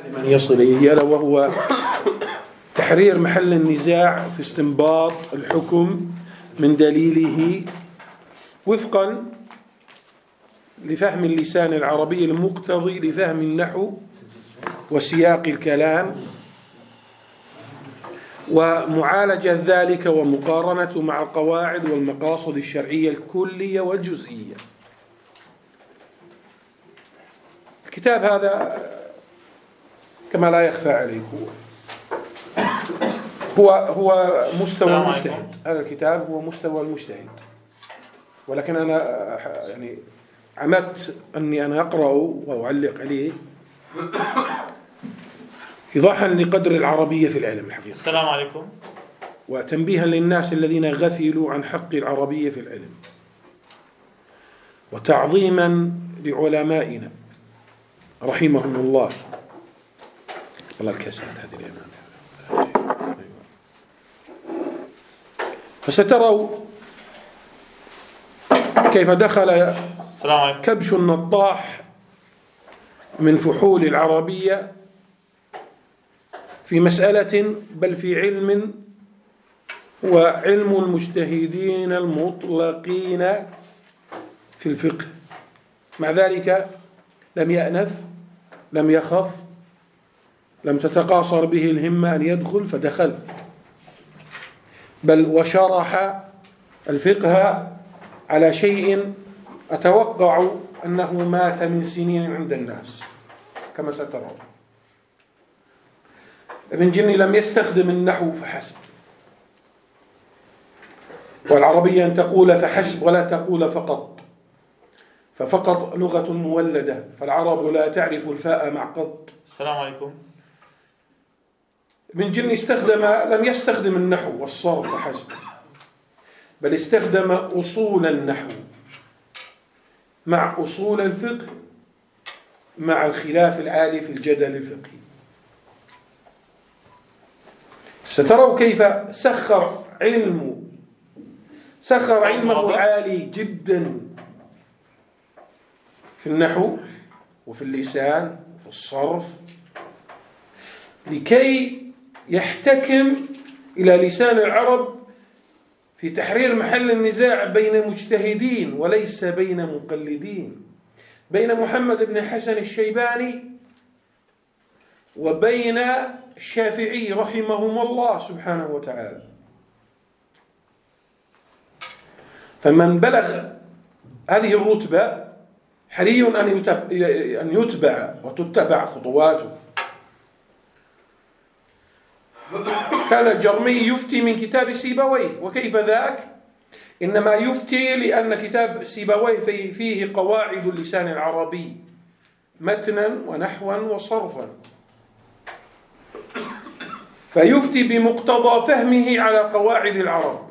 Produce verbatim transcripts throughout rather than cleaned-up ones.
من يصل إليه، ألا وهو تحرير محل النزاع في استنباط الحكم من دليله وفقا لفهم اللسان العربي المقتضي لفهم النحو وسياق الكلام، ومعالجة ذلك ومقارنته مع القواعد والمقاصد الشرعية الكلية والجزئية. الكتاب هذا كما لا يخفى عليكم هو هو مستوى المجتهد. هذا الكتاب هو مستوى المجتهد، ولكن أنا يعني عمدت أني أنا أقرأه وأعلق عليه إيضاحا لقدر العربية في العلم الحقيقة. السلام عليكم. وتنبيها للناس الذين غفلوا عن حق العربية في العلم، وتعظيما لعلمائنا رحمهم الله. والله الكاسات هذه الإمام. فستروا كيف دخل كبش النطاح من فحول العربية في مسألة، بل في علم وعلم المجتهدين المطلقين في الفقه. مع ذلك لم يأنف، لم يخف، لم تتقاصر به الهمة أن يدخل، فدخل، بل وشرح الفقه على شيء أتوقع أنه مات من سنين عند الناس كما سترون. ابن جني لم يستخدم النحو فحسب، والعربية أن تقول فحسب ولا تقول فقط، ففقط لغة مولدة، فالعرب لا تعرف الفاء مع قط. السلام عليكم. ابن جني استخدم لم يستخدم النحو والصرف فحسب، بل استخدم أصول النحو مع أصول الفقه مع الخلاف العالي في الجدل الفقهي. ستروا كيف سخر علمه سخر علمه العالي جدا في النحو وفي اللسان وفي الصرف لكي يحتكم إلى لسان العرب في تحرير محل النزاع بين مجتهدين وليس بين مقلدين، بين محمد بن حسن الشيباني وبين الشافعي رحمهم الله سبحانه وتعالى. فمن بلغ هذه الرتبة حري أن يتبع وتتبع خطواته. كان الجرمي يفتي من كتاب سيبويه، وكيف ذاك؟ إنما يفتي لأن كتاب سيبويه فيه قواعد اللسان العربي متنا ونحوا وصرفا، فيفتي بمقتضى فهمه على قواعد العرب.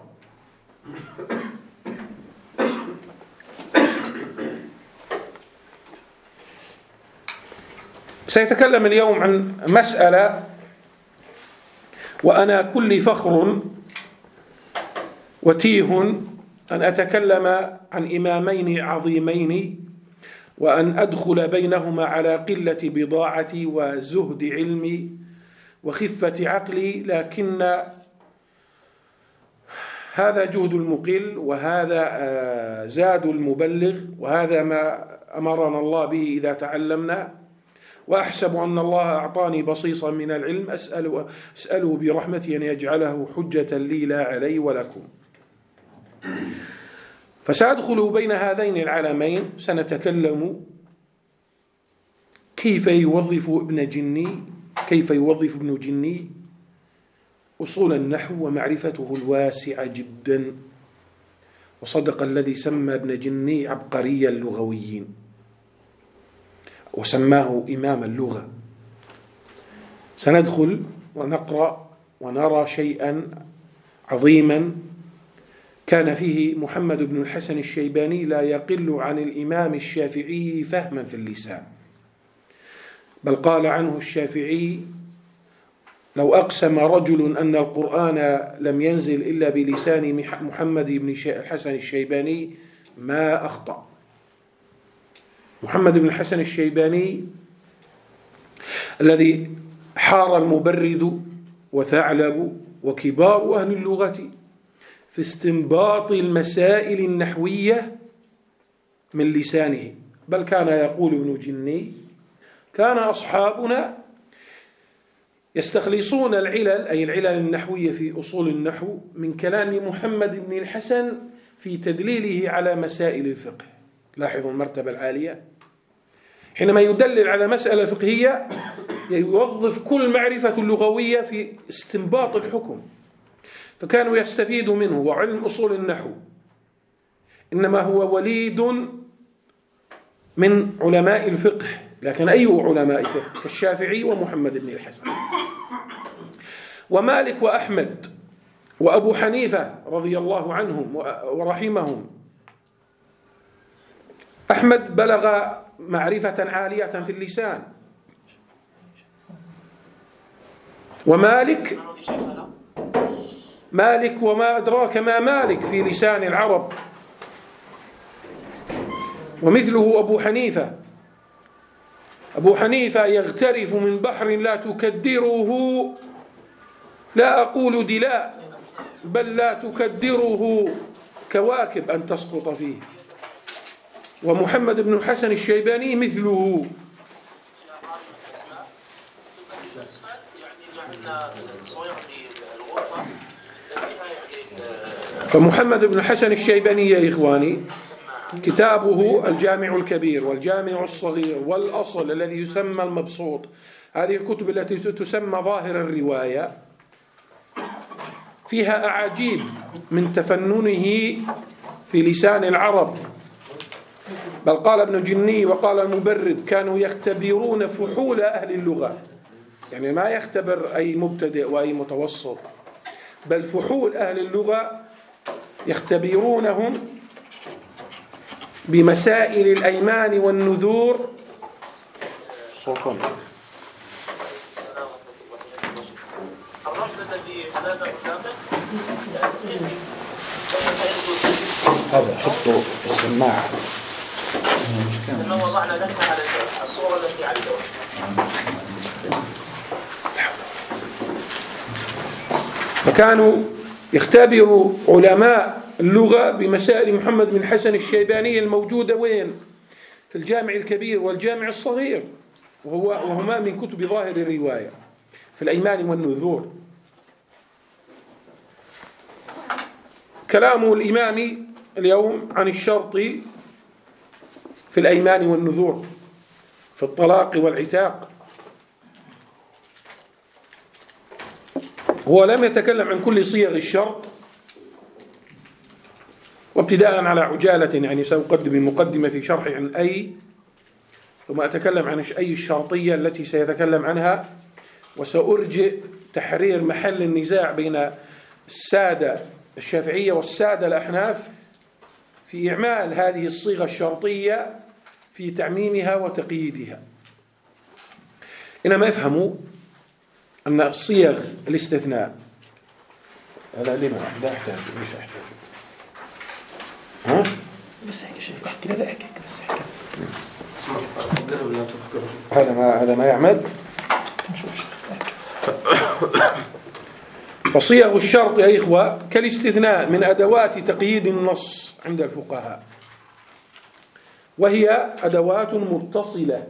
سيتكلم اليوم عن مسألة وأنا كل فخر وتيه أن أتكلم عن إمامين عظيمين، وأن أدخل بينهما على قلة بضاعتي وزهد علمي وخفة عقلي، لكن هذا جهد المقل، وهذا زاد المبلغ، وهذا ما أمرنا الله به إذا تعلمنا. وأحسب أن الله أعطاني بصيصا من العلم أسأله, أسأله برحمته أن يجعله حجة لي لا علي ولكم. فسأدخل بين هذين العالمين، سنتكلم كيف يوظف ابن جني كيف يوظف ابن جني أصول النحو ومعرفته الواسعة جدا. وصدق الذي سمى ابن جني عبقري اللغويين وسماه إمام اللغة. سندخل ونقرأ ونرى شيئا عظيما كان فيه محمد بن الحسن الشيباني لا يقل عن الإمام الشافعي فهما في اللسان، بل قال عنه الشافعي: لو أقسم رجل أن القرآن لم ينزل إلا بلسان محمد بن الحسن الشيباني ما أخطأ. محمد بن الحسن الشيباني الذي حار المبرد وثعلب وكبار أهل اللغة في استنباط المسائل النحوية من لسانه. بل كان يقول ابن جني: كان أصحابنا يستخلصون العلل، أي العلل النحوية في أصول النحو، من كلام محمد بن الحسن في تدليله على مسائل الفقه. لاحظوا المرتبة العالية، حينما يدلل على مسألة فقهية يوظف كل معرفة اللغوية في استنباط الحكم، فكانوا يستفيدوا منه. وعلم أصول النحو إنما هو وليد من علماء الفقه، لكن أي علماء الفقه؟ كالشافعي ومحمد بن الحسن ومالك وأحمد وأبو حنيفة رضي الله عنهم ورحمهم. أحمد بلغ معرفة عالية في اللسان، ومالك مالك وما أدراك ما مالك في لسان العرب، ومثله أبو حنيفة. أبو حنيفة يغترف من بحر لا تكدره، لا أقول دلاء، بل لا تكدره كواكب أن تسقط فيه. ومحمد بن الحسن الشيباني مثله. فمحمد بن الحسن الشيباني يا إخواني كتابه الجامع الكبير والجامع الصغير والأصل الذي يسمى المبسوط، هذه الكتب التي تسمى ظاهر الرواية، فيها أعاجيب من تفننه في لسان العرب. بل قال ابن جني وقال المبرد: كانوا يختبرون فحول أهل اللغة، يعني ما يختبر أي مبتدئ وأي متوسط، بل فحول أهل اللغة يختبرونهم بمسائل الأيمان والنذور. صوتهم الرمز الذي هذا حطه في السماعة. وضعنا لك على الصورة التي على الدور. فكانوا يختبروا علماء اللغة بمسائل محمد بن الحسن الشيباني الموجودة وين؟ في الجامع الكبير والجامع الصغير، وهو وهما من كتب ظاهر الرواية في الأيمان والنذور. كلام الإمام اليوم عن الشرط في الأيمان والنذور في الطلاق والعتاق. هو لم يتكلم عن كل صيغ الشرط، وابتداء على عجالة يعني سأقدم المقدمة في شرح عن أي، ثم أتكلم عن أي الشرطية التي سيتكلم عنها، وسأرجئ تحرير محل النزاع بين السادة الشافعية والسادة الأحناف في إعمال هذه الصيغة الشرطية في تعميمها وتقييدها. إنما افهموا أن صيغ الاستثناء هذا لما لا أحتاج ليش أحتاج ها بس احكي شيء احكي لا لا احكي بس احكي هذا ما هذا ما يعمل نشوف شيء. فصيغ الشرط يا إخوة كالاستثناء من أدوات تقييد النص عند الفقهاء، وهي أدوات متصلة.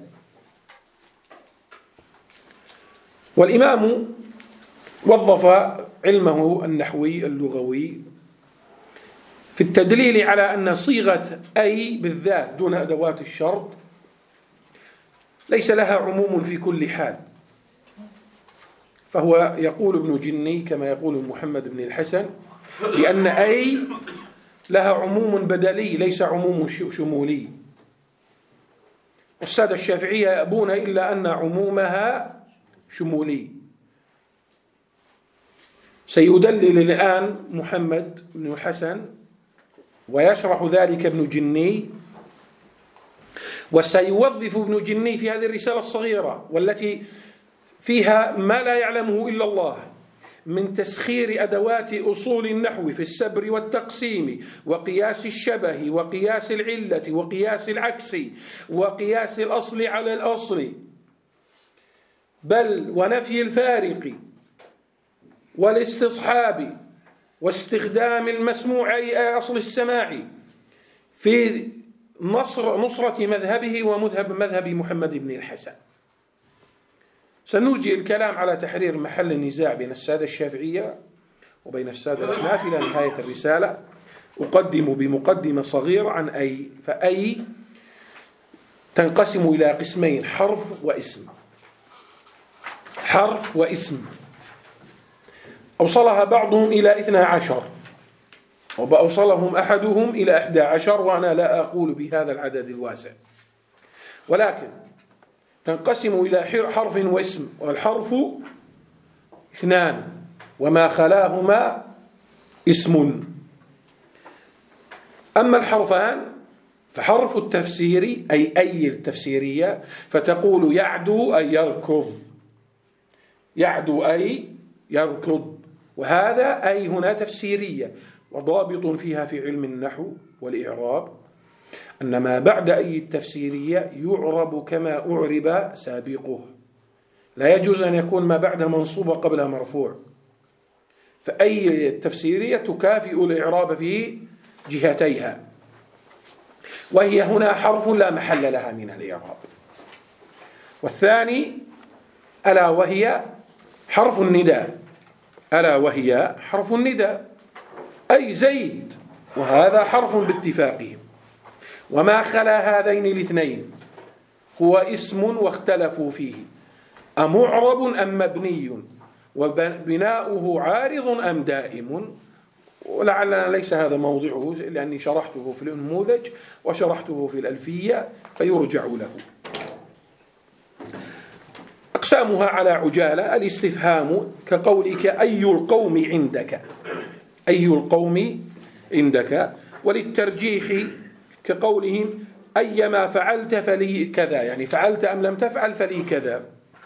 والإمام وظف علمه النحوي اللغوي في التدليل على أن صيغة أي بالذات دون أدوات الشرط ليس لها عموم في كل حال. فهو يقول ابن جني كما يقول محمد بن الحسن بأن أي لها عموم بدلي ليس عموم شمولي. والسادة الشافعية يأبون إلا أن عمومها شمولي. سيدلل الآن محمد بن الحسن ويشرح ذلك ابن جني، وسيوظف ابن جني في هذه الرسالة الصغيرة والتي فيها ما لا يعلمه إلا الله من تسخير أدوات أصول النحو في السبر والتقسيم وقياس الشبه وقياس العلة وقياس العكس وقياس الأصل على الأصل بل ونفي الفارق والاستصحاب واستخدام المسموع أي أصل السماع في نصر نصرة مذهبه ومذهب مذهب محمد بن الحسن. سنرجئ الكلام على تحرير محل النزاع بين السادة الشافعية وبين السادة الأحناف إلى نهاية الرسالة. أقدم بمقدمة صغيرة عن أي، فأي تنقسم إلى قسمين: حرف واسم. حرف واسم أوصلها بعضهم إلى اثنا عشر، وأوصلهم أحدهم إلى أحد عشر، وأنا لا أقول بهذا العدد الواسع، ولكن تنقسم إلى حرف واسم، والحرف اثنان وما خلاهما اسم. أما الحرفان فحرف التفسير أي أي التفسيرية، فتقول يعدو أي يركض، يعدو أي يركض، وهذا أي هنا تفسيرية. وضابط فيها في علم النحو والإعراب أن ما بعد أي التفسيرية يعرب كما أعرب سابقه، لا يجوز أن يكون ما بعد منصوب قبلها مرفوع، فأي التفسيرية تكافئ الإعراب في جهتيها، وهي هنا حرف لا محل لها من الإعراب. والثاني ألا وهي حرف النداء، ألا وهي حرف النداء أي زيد، وهذا حرف باتفاقهم. وما خلا هذين الاثنين هو اسم واختلفوا فيه، أمعرب أم مبني، وبناؤه عارض أم دائم، ولعلنا ليس هذا موضعه لأني شرحته في النموذج وشرحته في الألفية فيرجع له. أقسامها على عجالة: الاستفهام كقولك أي القوم عندك، أي القوم عندك. وللترجيح كقولهم أيما فعلت فلي كذا، يعني فعلت أم لم تفعل فلي كذا.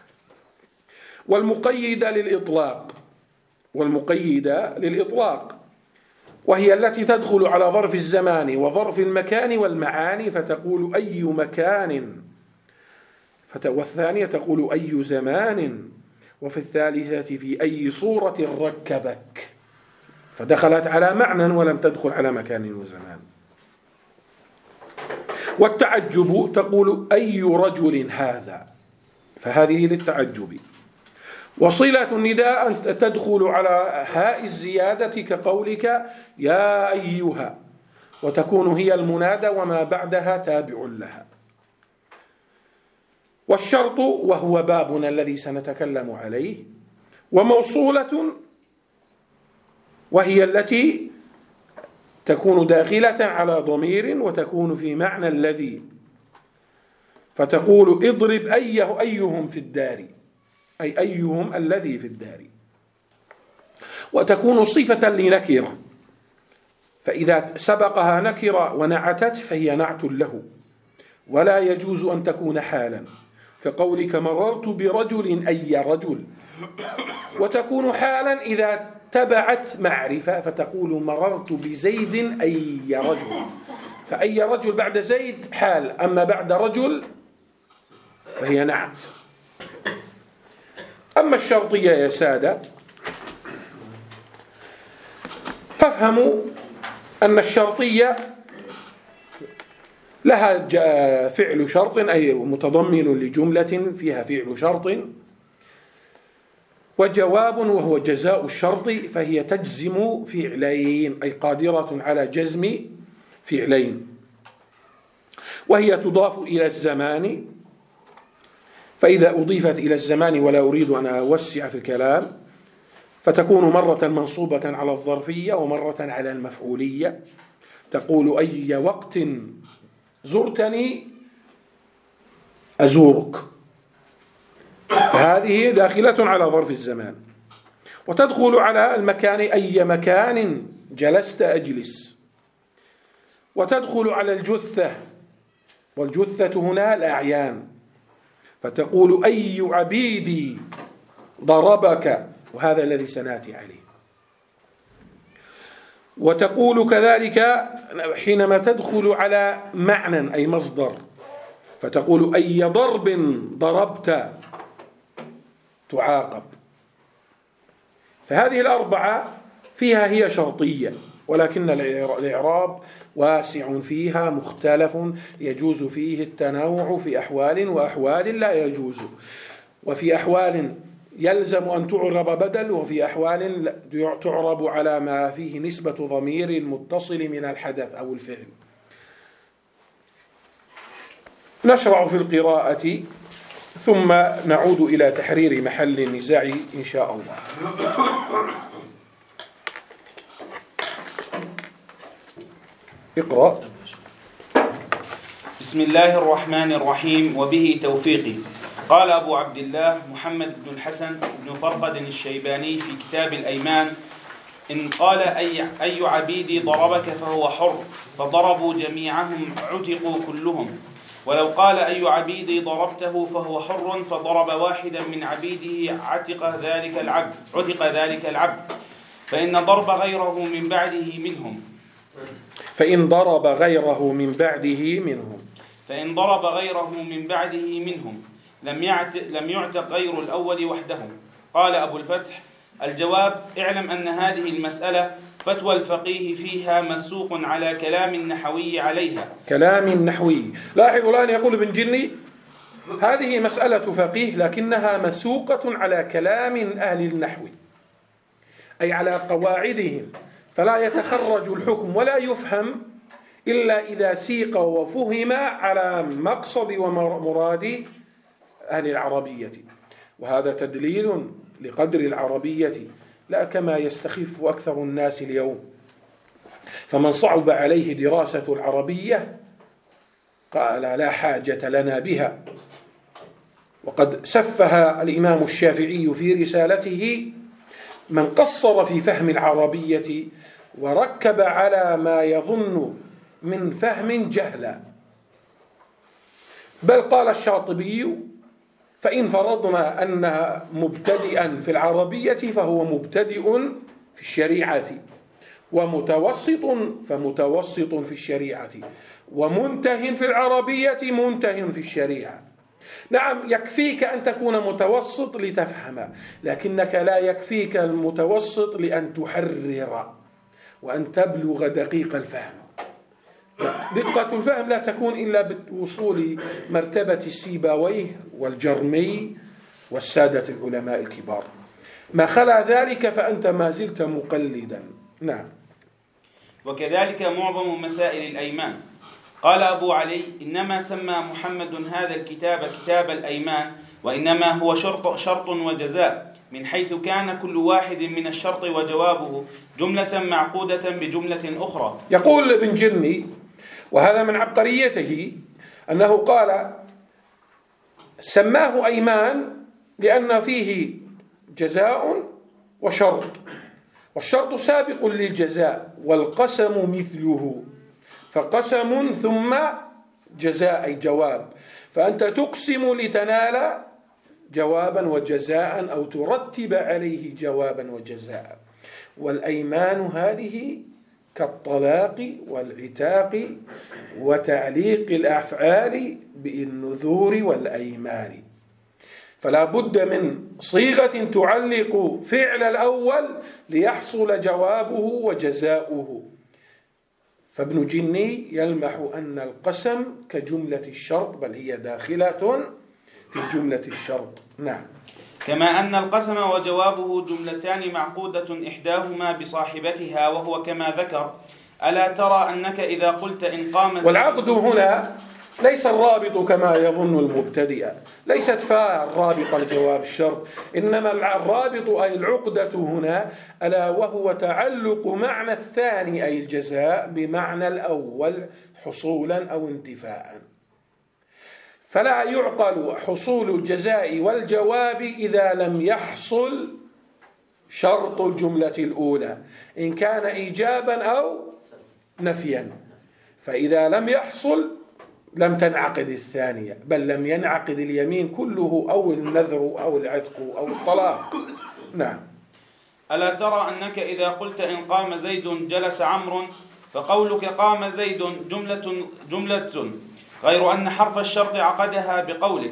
والمقيدة للإطلاق، والمقيدة للإطلاق وهي التي تدخل على ظرف الزمان وظرف المكان والمعاني، فتقول أي مكان، والثانية تقول أي زمان، وفي الثالثة في أي صورة ركبك، فدخلت على معنى ولم تدخل على مكان وزمان. والتعجب تقول أي رجل هذا، فهذه للتعجب. وصلة النداء تدخل على هاء الزيادة كقولك يا أيها، وتكون هي المنادى وما بعدها تابع لها. والشرط وهو بابنا الذي سنتكلم عليه. وموصولة وهي التي تكون داخلة على ضمير وتكون في معنى الذي، فتقول اضرب أيه أيهم في الدار، أي أيهم الذي في الدار. وتكون صفة لنكرة، فإذا سبقها نكرة ونعتت فهي نعت له، ولا يجوز أن تكون حالا كقولك مررت برجل أي رجل. وتكون حالا إذا تبعت معرفة، فتقول مررت بزيد أي رجل، فأي رجل بعد زيد حال، أما بعد رجل فهي نعت. أما الشرطية يا سادة فافهموا أن الشرطية لها فعل شرط أي متضمن لجملة فيها فعل شرط، وجواب وهو جزاء الشرط، فهي تجزم فعلين أي قادرة على جزم فعلين. وهي تضاف إلى الزمان، فإذا أضيفت إلى الزمان ولا أريد أن أوسع في الكلام فتكون مرة منصوبة على الظرفية ومرة على المفعولية. تقول أي وقت زرتني أزورك، فهذه داخلة على ظرف الزمان. وتدخل على المكان أي مكان جلست أجلس. وتدخل على الجثة، والجثة هنا الأعيان، فتقول أي عبيدي ضربك، وهذا الذي سنأتي عليه. وتقول كذلك حينما تدخل على معنى أي مصدر، فتقول أي ضرب ضربت، تعاقب. فهذه الأربعة فيها هي شرطية، ولكن الإعراب واسع فيها مختلف، يجوز فيه التنوع في أحوال وأحوال لا يجوز، وفي أحوال يلزم أن تعرب بدل، وفي أحوال تعرب على ما فيه نسبة ضمير المتصل من الحدث أو الفعل. نشرع في القراءة ثم نعود إلى تحرير محل النزاع إن شاء الله. اقرأ. بسم الله الرحمن الرحيم وبه توفيقي. قال أبو عبد الله محمد بن الحسن بن فرقد الشيباني في كتاب الأيمان: إن قال أي, أي عبيدي ضربك فهو حر، فضربوا جميعهم عتقوا كلهم. ولو قال أي عبيدي ضربته فهو حر، فضرب واحدا من عبيده عتق ذلك العبد عتق ذلك العبد فإن ضرب غيره من بعده منهم فإن ضرب غيره من بعده منهم فإن ضرب غيره من بعده منهم لم يعتق لم يعتق غير الأول وحده. قال أبو الفتح: الجواب: اعلم أن هذه المسألة فتوى الفقيه فيها مسوق على كلام النحوي عليها. كلام النحوي. لاحظوا الآن يقول ابن جني: هذه مسألة فقيه لكنها مسوقة على كلام أهل النحو، أي على قواعدهم، فلا يتخرج الحكم ولا يفهم إلا إذا سيق وفهم على مقصد ومراد أهل العربية. وهذا تدليل لقدر العربية، لا كما يستخف أكثر الناس اليوم. فمن صعب عليه دراسة العربية قال لا حاجة لنا بها. وقد سفه الإمام الشافعي في رسالته من قصر في فهم العربية وركب على ما يظن من فهم جهلا. بل قال الشاطبي: فإن فرضنا أنها مبتدئا في العربية فهو مبتدئ في الشريعة، ومتوسط فمتوسط في الشريعة، ومنته في العربية منته في الشريعة. نعم، يكفيك أن تكون متوسط لتفهم، لكنك لا يكفيك المتوسط لأن تحرر وأن تبلغ دقيق الفهم. دقة الفهم لا تكون إلا بوصول مرتبة السيبويه والجرمي والسادة العلماء الكبار. ما خلا ذلك فأنت ما زلت مقلدا. نعم. وكذلك معظم مسائل الأيمان. قال أبو علي: إنما سمى محمد هذا الكتاب كتاب الأيمان، وإنما هو شرط, شرط وجزاء، من حيث كان كل واحد من الشرط وجوابه جملة معقودة بجملة أخرى. يقول ابن جني، وهذا من عبقريته، أنه قال سماه أيمان لأن فيه جزاء وشرط، والشرط سابق للجزاء، والقسم مثله، فقسم ثم جزاء أي جواب، فأنت تقسم لتنال جوابا وجزاء أو ترتب عليه جوابا وجزاء. والأيمان هذه كالطلاق والعتاق وتعليق الأفعال بالنذور والأيمان، فلا بد من صيغة تعلق فعل الأول ليحصل جوابه وجزاؤه. فابن جني يلمح أن القسم كجملة الشرط، بل هي داخلة في جملة الشرط. نعم. كما أن القسم وجوابه جملتان معقودة إحداهما بصاحبتها، وهو كما ذكر: ألا ترى أنك إذا قلت إن قام. والعقد هنا ليس الرابط كما يظن المبتدئ، ليست فاء الرابط الجواب الشرط، إنما الرابط أي العقدة هنا ألا وهو تعلق معنى الثاني أي الجزاء بمعنى الأول حصولا أو انتفاء. فلا يعقل حصول الجزاء والجواب إذا لم يحصل شرط الجملة الأولى، إن كان إيجابا أو نفيا. فإذا لم يحصل لم تنعقد الثانية، بل لم ينعقد اليمين كله أو النذر أو العتق أو الطلاق. نعم. ألا ترى أنك إذا قلت إن قام زيد جلس عمرو، فقولك قام زيد جملة جملة غير أن حرف الشرط عقدها بقولك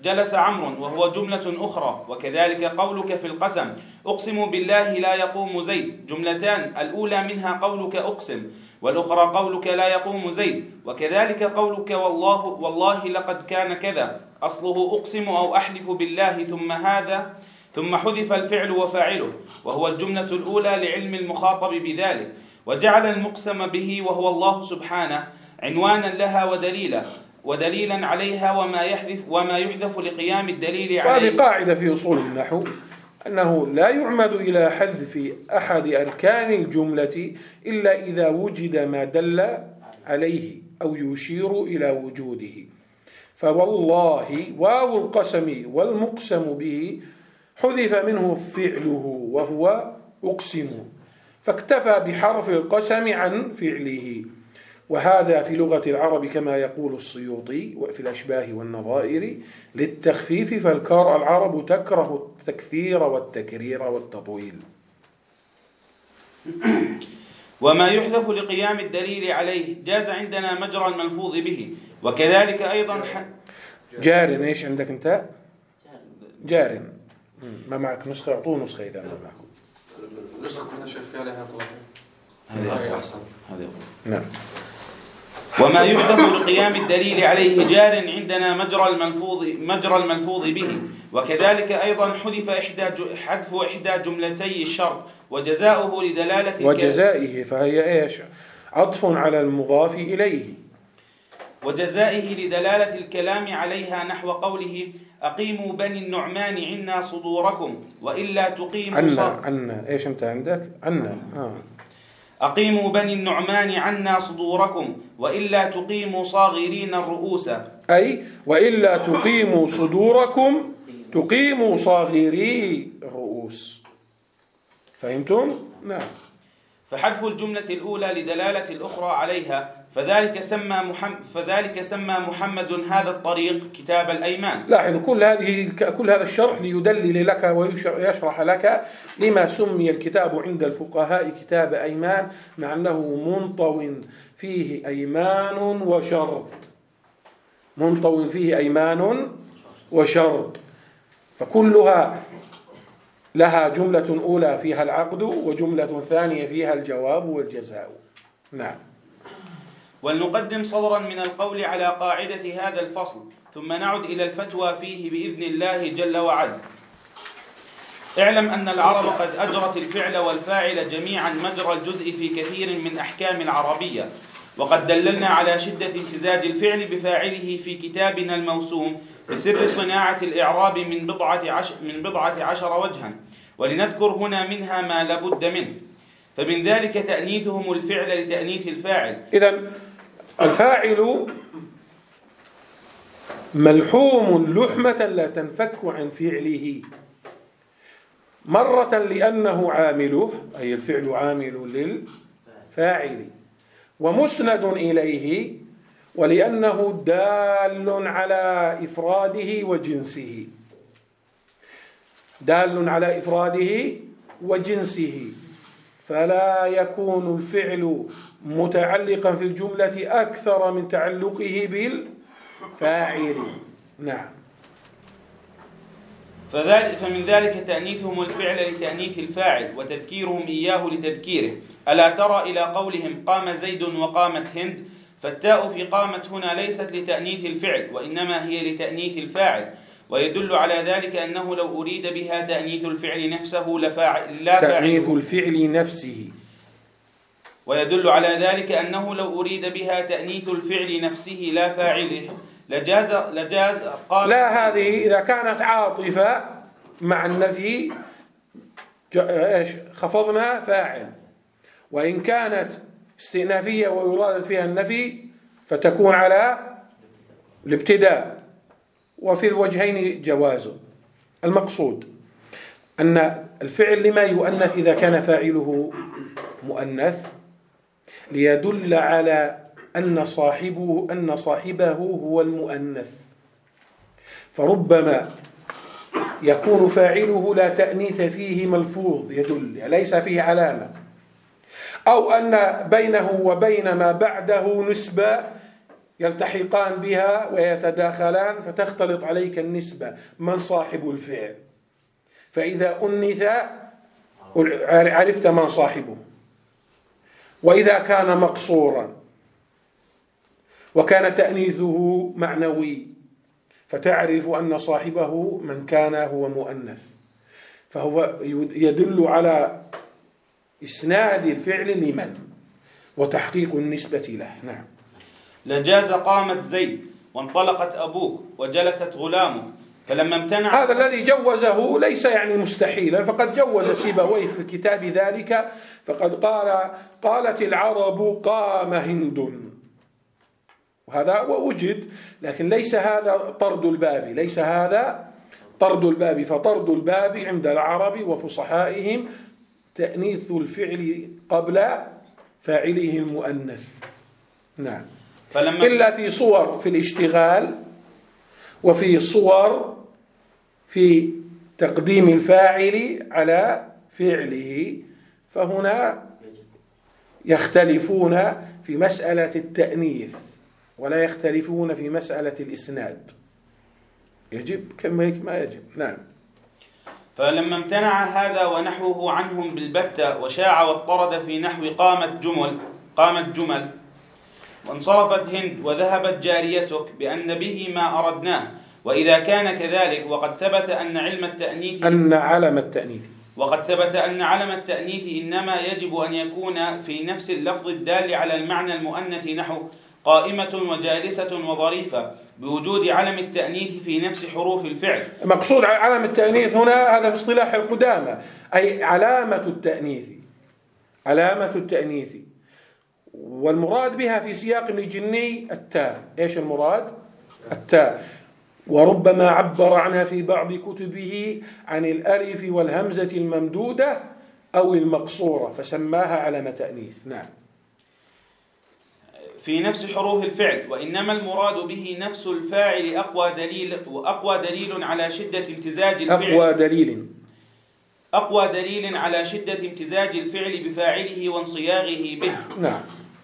جلس عمرو وهو جملة أخرى. وكذلك قولك في القسم أقسم بالله لا يقوم زيد جملتان، الأولى منها قولك أقسم، والأخرى قولك لا يقوم زيد. وكذلك قولك والله والله لقد كان كذا، أصله أقسم أو أحلف بالله ثم هذا ثم حذف الفعل وفاعله، وهو الجملة الأولى لعلم المخاطب بذلك، وجعل المقسم به وهو الله سبحانه عنوانا لها ودليلا ودليلا عليها وما يحذف وما يحذف لقيام الدليل عليه. وهذه قاعدة في أصول النحو، أنه لا يعمد إلى حذف أحد أركان الجملة إلا إذا وجد ما دل عليه أو يشير إلى وجوده. فوالله واو القسم والمقسم به حذف منه فعله وهو أقسم، فاكتفى بحرف القسم عن فعله. وهذا في لغة العرب كما يقول السيوطي وفي الأشباه والنظائر للتخفيف، فالكار العرب تكره التكثير والتكرير والتطويل. وما يحذف لقيام الدليل عليه جاز عندنا مجرى الملفوظ به. وكذلك أيضا ح... جار. ايش عندك انت؟ جار. ما معك نسخة؟ اعطوه نسخة إذا ما معكم. نسخة كنا شايف فيها عليها طلع. هذا أحسن. هذا نعم. وما يحذف لقيام الدليل عليه جار عندنا مجرى الملفوظ مجرى الملفوظ به. وكذلك أيضا حذف إحدى حذف إحدى جملتي الشرط وجزاؤه لدلالة وجزائه، فهي إيش؟ عطف على المضاف إليه. وجزائه لدلالة الكلام عليها، نحو قوله أقيموا بني النعمان عنا صدوركم وإلا تقيموا عنا عنا إيش أنت عندك؟ عنا آه. أقيموا بني النعمان عنا صدوركم وإلا تقيموا صاغرين الرؤوس، أي وإلا تقيموا صدوركم تقيموا صاغري الرؤوس. فهمتم؟ نعم. فحذف الجملة الأولى لدلالة الأخرى عليها، فذلك سمى محمد فذلك سمى محمد هذا الطريق كتاب الأيمان. لاحظ كل هذه كل هذا الشرح ليدلل لك ويشرح لك لما سمي الكتاب عند الفقهاء كتاب أيمان، مع أنه منطو فيه أيمان وشرط. منطو فيه أيمان وشرط، فكلها لها جملة أولى فيها العقد وجملة ثانية فيها الجواب والجزاء. نعم. ولنقدم صدرا من القول على قاعدة هذا الفصل، ثم نعد إلى الفتوى فيه بإذن الله جل وعز. اعلم أن العرب قد أجرت الفعل والفاعل جميعا مجرى الجزء في كثير من أحكام العربية، وقد دللنا على شدة امتزاج الفعل بفاعله في كتابنا الموسوم بسر صناعة الإعراب من بضعة عشر, من بضعة عشر وجها، ولنذكر هنا منها ما لابد منه. فمن ذلك تأنيثهم الفعل لتأنيث الفاعل. إذن الفاعل ملحوم لحمة لا تنفك عن فعله، مرة لأنه عامله أي الفعل عامل للفاعل، ومسند إليه ولأنه دال على إفراده وجنسه. دال على إفراده وجنسه، فلا يكون الفعل متعلقا في الجملة أكثر من تعلقه بالفاعل. نعم. فذلك فمن ذلك تأنيثهم الفعل لتأنيث الفاعل وتذكيرهم إياه لتذكيره. ألا ترى إلى قولهم قام زيد وقامت هند، فالتاء في قامت هنا ليست لتأنيث الفعل وإنما هي لتأنيث الفاعل، ويدل على ذلك أنه لو أريد بها تأنيث الفعل نفسه لفاعل لا تأنيث الفعل نفسه ويدل على ذلك أنه لو أريد بها تأنيث الفعل نفسه لا فاعله لجاز لجاز قال لا، هذه إذا كانت عاطفة مع النفي ايش خفضنا فاعل، وإن كانت استئنافية ويراد فيها النفي فتكون على الابتداء، وفي الوجهين جوازه. المقصود أن الفعل لما يؤنث إذا كان فاعله مؤنث ليدل على أن صاحبه أن صاحبه هو المؤنث، فربما يكون فاعله لا تأنيث فيه ملفوظ يدل ليس فيه علامة، أو أن بينه وبين ما بعده نسبة يلتحقان بها ويتداخلان فتختلط عليك النسبة، من صاحب الفعل، فإذا أنث عرفت من صاحبه. وإذا كان مقصورا وكان تأنيثه معنوي فتعرف أن صاحبه من كان هو مؤنث، فهو يدل على إسناد الفعل لمن وتحقيق النسبة له. نعم. لجاز قامت زيد وانطلقت أبوك وجلست غلامه، فلما امتنع. هذا الذي جوزه ليس يعني مستحيلا، فقد جوز سيبويه في الكتاب ذلك، فقد قال قالت العرب قام هند، وهذا وجد، لكن ليس هذا طرد الباب، ليس هذا طرد الباب، فطرد الباب عند العرب وفصحائهم تأنيث الفعل قبل فاعله المؤنث. نعم. فلما إلا في صور في الاشتغال، وفي صور في تقديم الفاعل على فعله، فهنا يختلفون في مسألة التأنيث ولا يختلفون في مسألة الإسناد، يجب كما ما يجب. نعم. فلما امتنع هذا ونحوه عنهم بالبتة وشاع واضطرد في نحو قامت جمل قامت جمل وانصرفت هند وذهبت جاريتك بأن به ما أردناه، وإذا كان كذلك وقد ثبت أن علم التأنيث أن علم التأنيث وقد ثبت أن علم التأنيث إنما يجب أن يكون في نفس اللفظ الدال على المعنى المؤنث، نحو قائمة وجالسة وظريفة، بوجود علم التأنيث في نفس حروف الفعل. مقصود علم التأنيث هنا هذا في اصطلاح القدامى، أي علامة التأنيث، علامة التأنيث، والمراد بها في سياق الجني التاء. إيش المراد؟ التاء. وربما عبر عنها في بعض كتبه عن الألف والهمزة الممدودة أو المقصورة فسماها علامة تأنيث. نعم. في نفس حروف الفعل، وإنما المراد به نفس الفاعل أقوى دليل وأقوى دليل على شدة امتزاج الفعل أقوى دليل أقوى دليل على شدة امتزاج الفعل بفاعله وانصياغه به. نعم.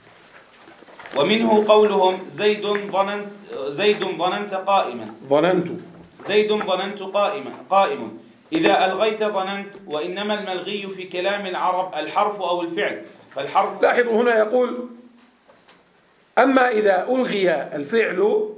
ومنه قولهم زيد ظننت زيد ظننت قائما ظننت زيد ظننت قائما قائم إذا ألغيت ظننت، وإنما الملغي في كلام العرب الحرف أو الفعل، فالحرف. لاحظوا هنا يقول أما إذا ألغي الفعل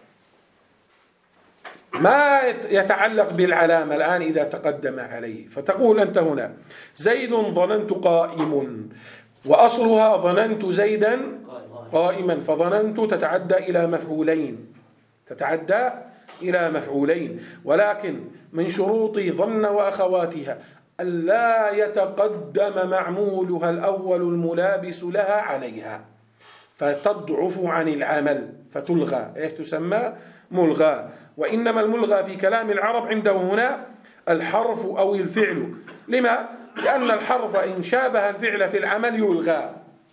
ما يتعلق بالعلامة الآن إذا تقدم عليه، فتقول أنت هنا زيد ظننت قائم، وأصلها ظننت زيدا قائما، فظننت تتعدى إلى مفعولين تتعدى إلى مفعولين ولكن من شروط ظن وأخواتها ألا يتقدم معمولها الأول الملابس لها عليها، فتضعف عن العمل فتلغى. إيش تسمى؟ ملغى. وإنما الملغى في كلام العرب عنده هنا الحرف أو الفعل. لما؟ لأن الحرف إن شابه الفعل في العمل يلغى،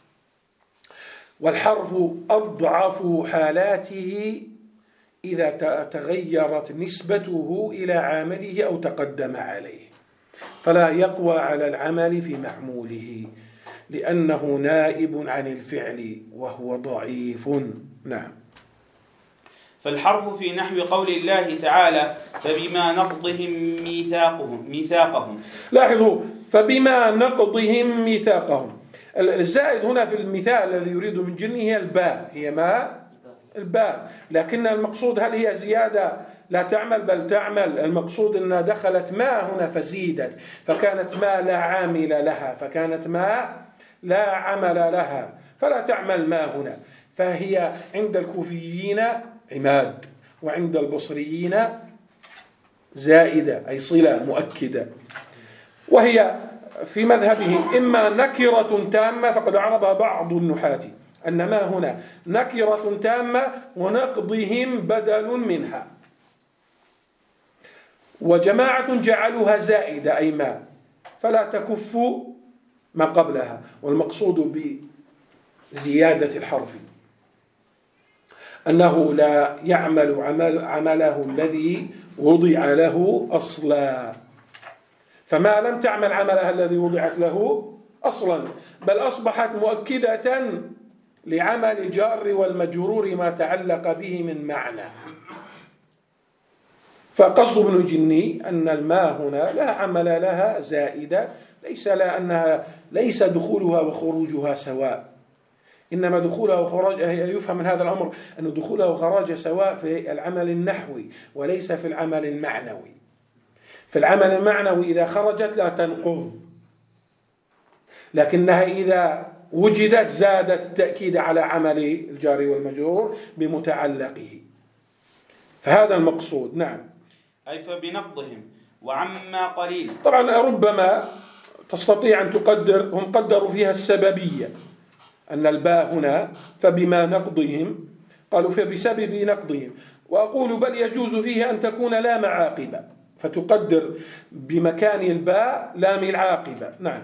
والحرف أضعف حالاته إذا تغيرت نسبته إلى عامله أو تقدم عليه، فلا يقوى على العمل في معموله لأنه نائب عن الفعل وهو ضعيف. نعم. فالحرف في نحو قول الله تعالى فبما نقضهم ميثاقهم ميثاقهم لاحظوا فبما نقضهم ميثاقهم، الزائد هنا في المثال الذي يريد من جنه هي الباء، هي ما الباء، لكن المقصود هل هي زيادة لا تعمل بل تعمل، المقصود أنها دخلت ما هنا فزيدت، فكانت ما لا عامل لها، فكانت ما لا عمل لها فلا تعمل ما هنا، فهي عند الكوفيين عماد وعند البصريين زائدة أي صلة مؤكدة، وهي في مذهبه إما نكرة تامة، فقد عربها بعض النحاة أن ما هنا نكرة تامة ونقضهم بدل منها، وجماعة جعلوها زائدة أي ما فلا تكف ما قبلها، والمقصود بزيادة الحرف أنه لا يعمل عمل عمله الذي وضع له أصلا، فما لم تعمل عملها الذي وضعت له أصلا بل أصبحت مؤكدة لعمل الجار والمجرور ما تعلق به من معنى. فقصد ابن الجني أن الماء هنا لا عمل لها زائدة، ليس لأنها ليس دخولها وخروجها سواء، إنما دخولها وخراجها يفهم من هذا الأمر أن دخولها وخراجها سواء في العمل النحوي وليس في العمل المعنوي. في العمل المعنوي إذا خرجت لا تنقض، لكنها إذا وجدت زادت التأكيد على عمل الجار والمجرور بمتعلقه، فهذا المقصود. نعم. أي فبنقضهم وعما قليل. طبعا ربما تستطيع أن تقدر، هم قدروا فيها السببية، أن الباء هنا فبما نقضهم، قالوا فبسبب نقضهم، وأقول بل يجوز فيه أن تكون لام عاقبة، فتقدر بمكان الباء لام العاقبة. نعم.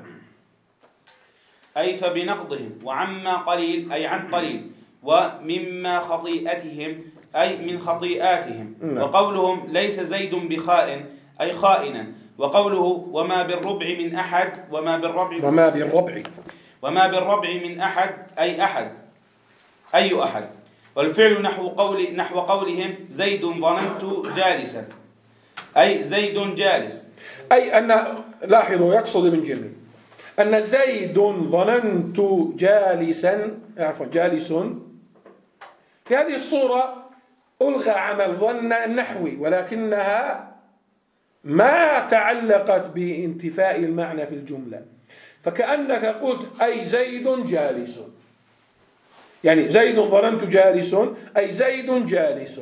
أي فبنقضهم وعما قليل أي عن قليل، ومما خطيئتهم أي من خطيئاتهم. نعم. وقولهم ليس زيد بخائن أي خائنا، وقوله وما بالربع من أحد وما بالربع وما بالربع وما بالربع من أحد أي أحد أي أحد. والفعل نحو قول نحو قولهم زيد ظننت جالسا أي زيد جالس. أي أن لاحظوا يقصد ابن جميل أن زيد ظننت جالسا عفوا جالس، في هذه الصورة ألغى عمل ظن النحوي، ولكنها ما تعلقت بانتفاء المعنى في الجملة، فكأنك قلت أي زيد جالس، يعني زيد ظننت جالس أي زيد جالس.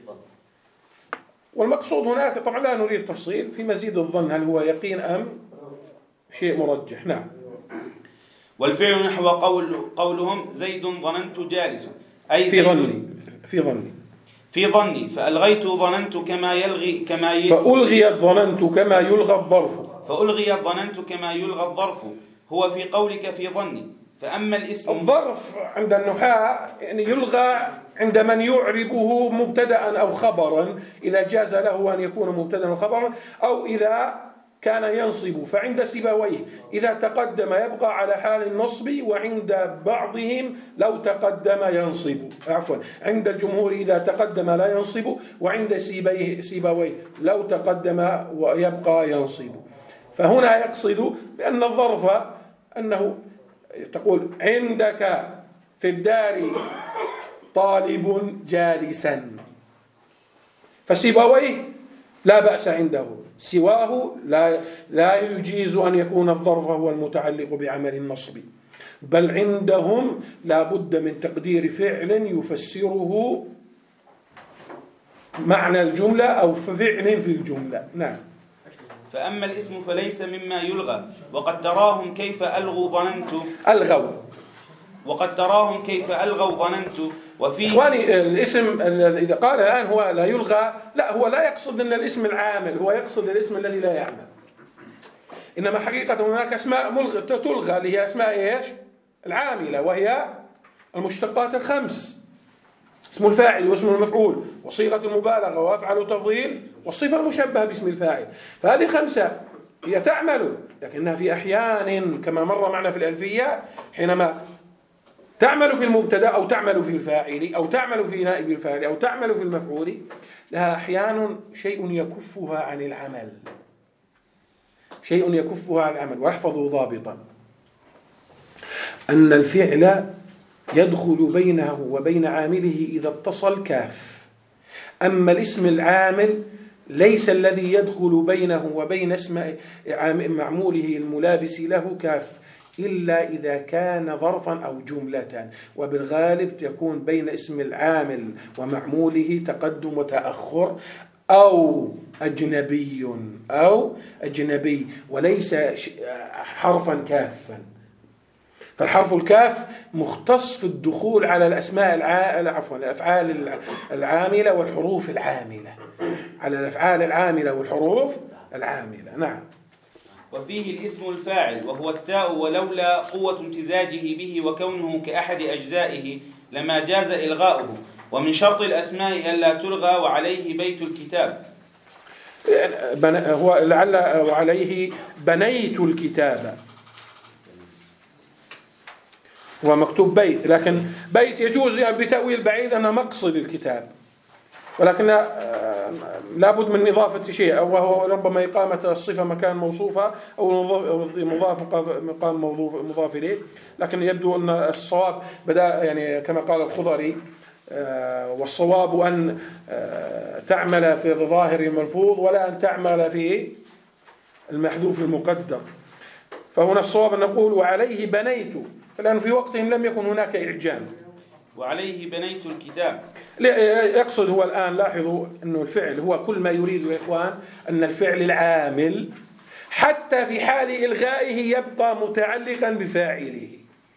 والمقصود هناك طبعا لا نريد تفصيل في مزيد الظن هل هو يقين أم شيء مرجح. نعم. والفعل نحو قول قولهم زيد ظننت جالس أي في ظني في ظني في ظني فألغيت ظننت كما يلغي كما ي... فألغي الظننت كما يلغى الظرف فألغي الظننت كما يلغى الظرف هو في قولك في ظني. فأما الاسم الظرف عند النحاة يعني يلغى عند من يعربه مبتدأ أو خبرا، إذا جاز له أن يكون مبتدأ وخبرا، أو إذا كان ينصب. فعند سيبويه إذا تقدم يبقى على حال النصب، وعند بعضهم لو تقدم ينصب، عفوا عند الجمهور إذا تقدم لا ينصب، وعند سيبويه لو تقدم ويبقى ينصب. فهنا يقصد بأن الظرف أنه تقول عندك في الدار طالب جالسا، فسيبويه لا بأس عنده، سواه لا لا يجيز أن يكون الظرف هو المتعلق بعمل النصب، بل عندهم لا بد من تقدير فعل يفسره معنى الجملة أو فعل في الجملة. نعم. فأما الاسم فليس مما يلغى، وقد تراهم كيف ألغوا ظننت ألغوا وقد تراهم كيف ألغوا ظننت. وفي إخواني الاسم إذا قال الآن هو لا يلغى، لا هو لا يقصد أن الاسم العامل، هو يقصد الاسم الذي لا يعمل. إنما حقيقة هناك أسماء ملغى تلغى اللي هي أسماء إيش؟ العاملة، وهي المشتقات الخمس: اسم الفاعل واسم المفعول وصيغة المبالغة وأفعل تفضيل والصفة المشبهة باسم الفاعل. فهذه الخمسة هي تعمل، لكنها في أحيان كما مر معنا في الألفية حينما تعمل في المبتدا أو تعمل في الفاعل أو تعمل في نائب الفاعل أو تعمل في المفعول، لها أحيان شيء يكفها عن العمل، شيء يكفها عن العمل. واحفظوا ضابطا أن الفعل يدخل بينه وبين عامله إذا اتصل كاف، أما الاسم العامل ليس الذي يدخل بينه وبين اسم معموله الملابس له كاف إلا إذا كان ظرفا أو جملة، وبالغالب يكون بين اسم العامل ومعموله تقدم وتأخر أو أجنبي أو أجنبي وليس حرفا كافا. فالحرف الكاف مختص في الدخول على الأسماء الع... عفوا الأفعال العاملة والحروف العاملة، على الأفعال العاملة والحروف العاملة. نعم. وفيه الاسم الفاعل وهو التاء، ولولا قوة امتزاجه به وكونه كأحد أجزائه لما جاز إلغاؤه. ومن شرط الأسماء ألا تلغى وعليه بيت الكتاب. هو لعل وعليه بنيت الكتاب، هو مكتوب بيت، لكن بيت يجوز يعني بتأويل بعيد أنه مقصد الكتاب، ولكن لابد من إضافة شيء، وهو ربما إقامة الصفة مكان موصوفة أو مضاف مقام مضاف إليه. لكن يبدو أن الصواب بدأ يعني كما قال الخضري، والصواب أن تعمل في ظاهر الملفوظ ولا أن تعمل في المحذوف المقدر. فهنا الصواب أن نقول وعليه بنيت، فلأنه في وقتهم لم يكن هناك إعجام. وعليه بنيت الكتاب. يقصد هو الآن، لاحظوا أنه الفعل هو كل ما يريد يا إخوان أن الفعل العامل حتى في حال إلغائه يبقى متعلقا بفاعله،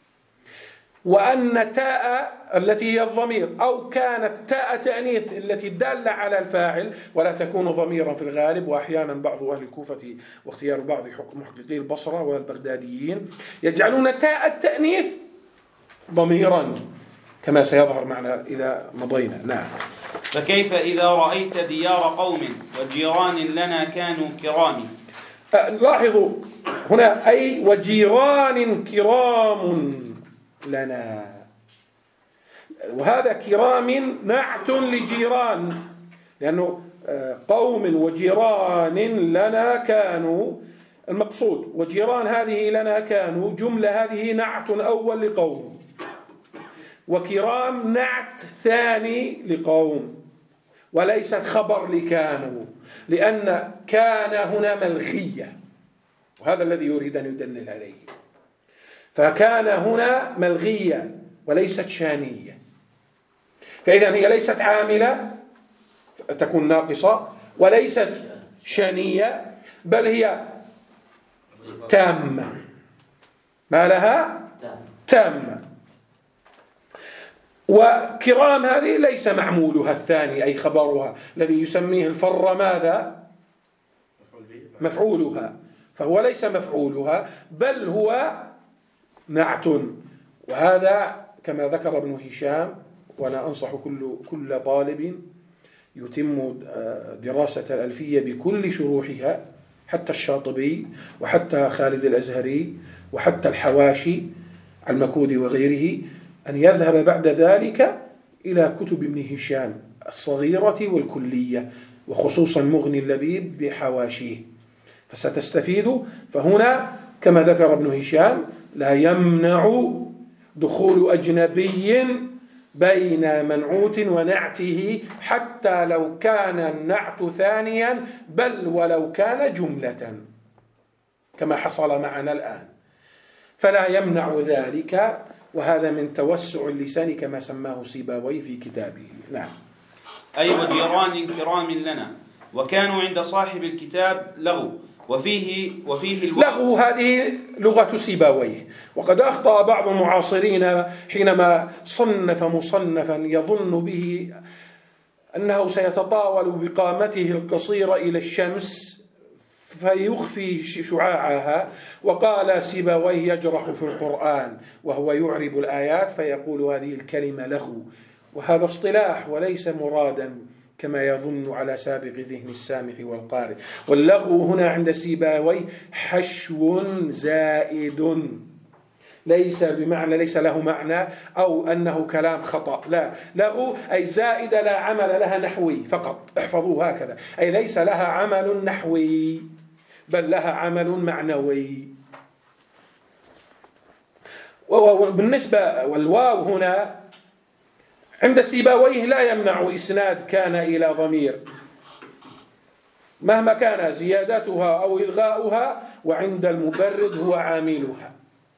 وأن تاء التي هي الضمير أو كانت تاء تأنيث التي دالة على الفاعل ولا تكون ضميرا في الغالب. وأحيانا بعض أهل الكوفة واختيار بعض محققي البصرة والبغداديين يجعلون تاء التأنيث ضميرا كما سيظهر معنا إذا مضينا. نعم. فكيف إذا رأيت ديار قوم وجيران لنا كانوا كرام. لاحظوا هنا أي وجيران كرام لنا، وهذا كرام نعت لجيران، لأنه قوم وجيران لنا كانوا المقصود، وجيران هذه لنا كانوا جملة هذه نعت أول لقوم، وكرام نعت ثاني لقوم، وليست خبر لكانوا، لأن كان هنا ملغية، وهذا الذي يريد أن يدلل عليه. فكان هنا ملغية وليست شانية، فإذا هي ليست عاملة تكون ناقصة، وليست شانية، بل هي تامة، ما لها تامة. وكرام هذه ليس معمولها الثاني أي خبرها الذي يسميه الفر ماذا؟ مفعولها، فهو ليس مفعولها بل هو نعت. وهذا كما ذكر ابن هشام، وأنا أنصح كل كل طالب يتم دراسة الألفية بكل شروحها، حتى الشاطبي وحتى خالد الأزهري وحتى الحواشي المكودي وغيره، أن يذهب بعد ذلك إلى كتب ابن هشام الصغيرة والكلية، وخصوصا مغني اللبيب بحواشيه، فستستفيد. فهنا كما ذكر ابن هشام لا يمنع دخول أجنبي بين منعوت ونعته حتى لو كان النعت ثانيا، بل ولو كان جملة كما حصل معنا الآن، فلا يمنع ذلك. وهذا من توسع اللسان كما سماه سيباوي في كتابه. نعم. أي وجيران كرام لنا، وكانوا عند صاحب الكتاب لغو، وفيه وفيه الو... لغو هذه لغة سيباويه، وقد أخطأ بعض المعاصرين حينما صنف مصنفا يظن به أنه سيتطاول بقامته القصيرة إلى الشمس فيخفي شعاعها، وقال سيباويه يجرح في القرآن وهو يعرب الآيات فيقول هذه الكلمة لغو، وهذا اصطلاح وليس مرادا كما يظن على سابق ذهن السامع والقارئ. واللغو هنا عند سيباوي حشو زائد، ليس بمعنى ليس له معنى أو أنه كلام خطأ، لا، لغو أي زائدة لا عمل لها نحوي فقط، احفظوه هكذا، أي ليس لها عمل نحوي بل لها عمل معنوي. وبالنسبة والواو هنا عند سيباويه لا يمنع إسناد كان إلى ضمير مهما كان زيادتها أو إلغاؤها، وعند المبرد هو عاملها.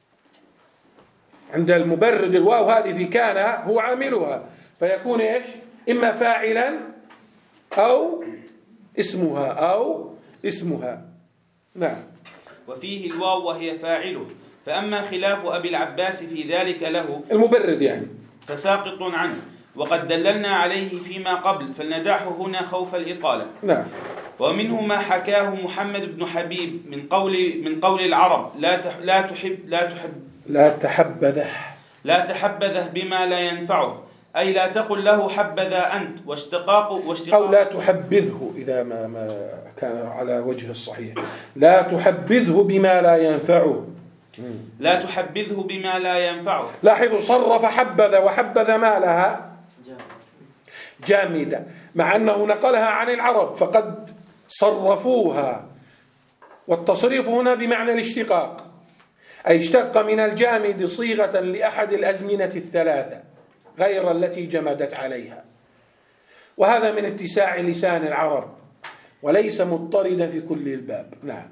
عند المبرد الواو هذه في كان هو عاملها، فيكون إيش؟ إما فاعلا أو اسمها أو اسمها. نعم. وفيه الواو وهي فاعله، فأما خلاف أبي العباس في ذلك له المبرد يعني فساقط عنه، وقد دللنا عليه فيما قبل، فلندعه هنا خوف الإطالة. نعم. ومنه ما حكاه محمد بن حبيب من قول من قول العرب لا لا تحب لا تحب لا تحبذه لا تحبذه بما لا ينفعه، أي لا تقل له حبذا أنت، واشتقاق واشتقاق أو لا تحبذه إذا ما ما كان على وجه الصحيح، لا تحبذه بما لا ينفعه، لا تحبذه بما لا ينفعه. لاحظوا صرف حبذ، وحبذ ما لها جامدة، مع أنه نقلها عن العرب فقد صرفوها، والتصريف هنا بمعنى الاشتقاق، أي اشتق من الجامد صيغة لأحد الأزمنة الثلاثة غير التي جمدت عليها، وهذا من اتساع لسان العرب وليس مضطردا في كل الباب. نعم.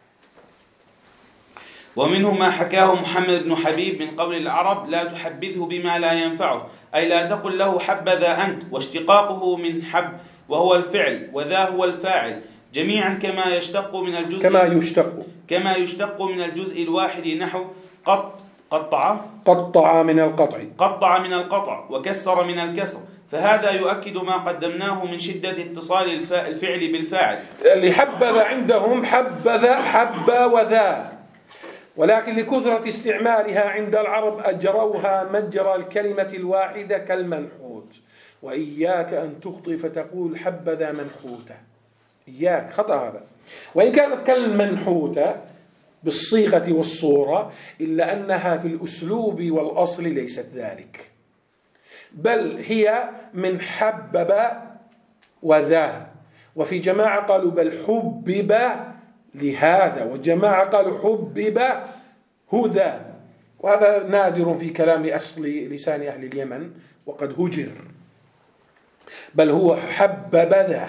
ومنه ما حكاه محمد بن حبيب من قول العرب لا تحبذه بما لا ينفعه، أي لا تقل له حبذا أنت، واشتقاقه من حب وهو الفعل، وذا هو الفاعل، جميعا كما يشتق من الجزء كما يشتق كما يشتق من الجزء الواحد، نحو قط قطع قطع من القطع قطع من القطع وكسر من الكسر. فهذا يؤكد ما قدمناه من شدة اتصال الفعل بالفاعل. اللي حبذ عندهم حبذ حب وذا، ولكن لكثرة استعمالها عند العرب أجروها مجرى الكلمة الواحدة كالمنحوت، وإياك أن تخطئ فتقول حبذا منحوتة، إياك، خطأ هذا. وإن كانت كالمنحوتة بالصيغة والصورة إلا أنها في الأسلوب والأصل ليست ذلك، بل هي من حبب وذا. وفي جماعة قالوا بل حبب لهذا، وجماعة قالوا حبب هذا، وهذا نادر في كلام أصل لسان أهل اليمن وقد هجر، بل هو حبب ذا،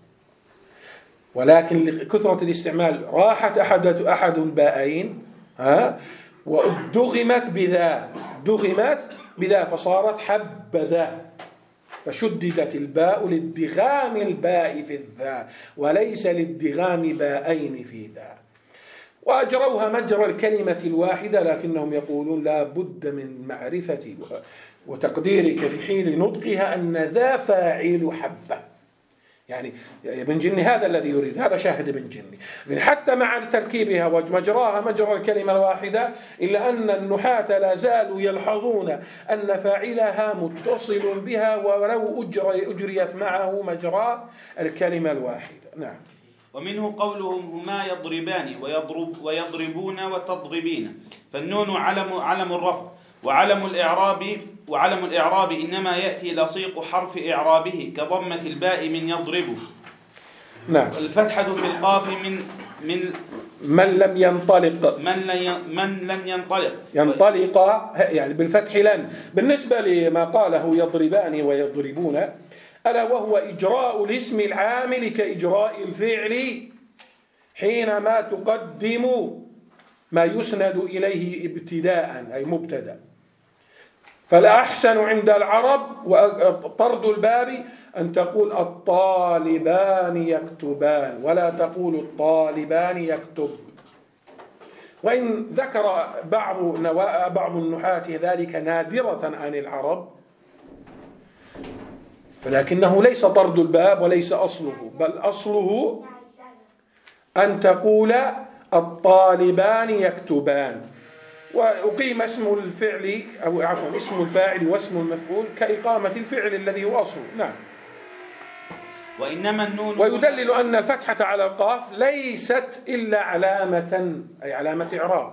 ولكن لكثرة الاستعمال راحت أحد أحد الباءين ها ودغمت بذا، دغمت بذا فصارت حبذا، فشددت الباء لادغام الباء في الذا وليس لادغام باءين في ذا، وأجروها مجرى الكلمة الواحدة، لكنهم يقولون لا بد من معرفة وتقديرك في حين نطقها أن ذا فاعل حبة. يعني ابن جني هذا الذي يريد، هذا شاهد ابن جني، حتى مع تركيبها ومجراها مجرى الكلمة الواحدة إلا أن النحاة لا زالوا يلحظون أن فاعلها متصل بها ولو أجري أجريت معه مجرى الكلمة الواحدة. نعم. ومنه قولهم هما يضربان ويضرب ويضربون وتضربين، فالنون علم علم الرفع، وعلم الإعراب وعلم الإعراب إنما يأتي لصيق حرف إعرابه كضمة الباء من يضربه. نعم. الفتحة في القاف من من من لم ينطلق من لن من لن ينطلق ينطلق يعني بالفتح لن. بالنسبة لما قاله يضربان ويضربون، ألا وهو إجراء الاسم العامل كإجراء الفعل حينما تقدم ما يسند إليه ابتداء أي مبتدأ. فالأحسن عند العرب وطرد الباب أن تقول الطالبان يكتبان ولا تقول الطالبان يكتب. وإن ذكر بعض بعض النحاة ذلك نادرة عن العرب، فلكنه ليس طرد الباب وليس أصله، بل أصله أن تقول الطالبان يكتبان، وأقيم اسم الفعل أو عفوا اسم الفاعل واسم المفعول كإقامة الفعل الذي هو أصله. نعم. وإنما النون ويدلل أن الفتحة على القاف ليست إلا علامة أي علامة إعراب.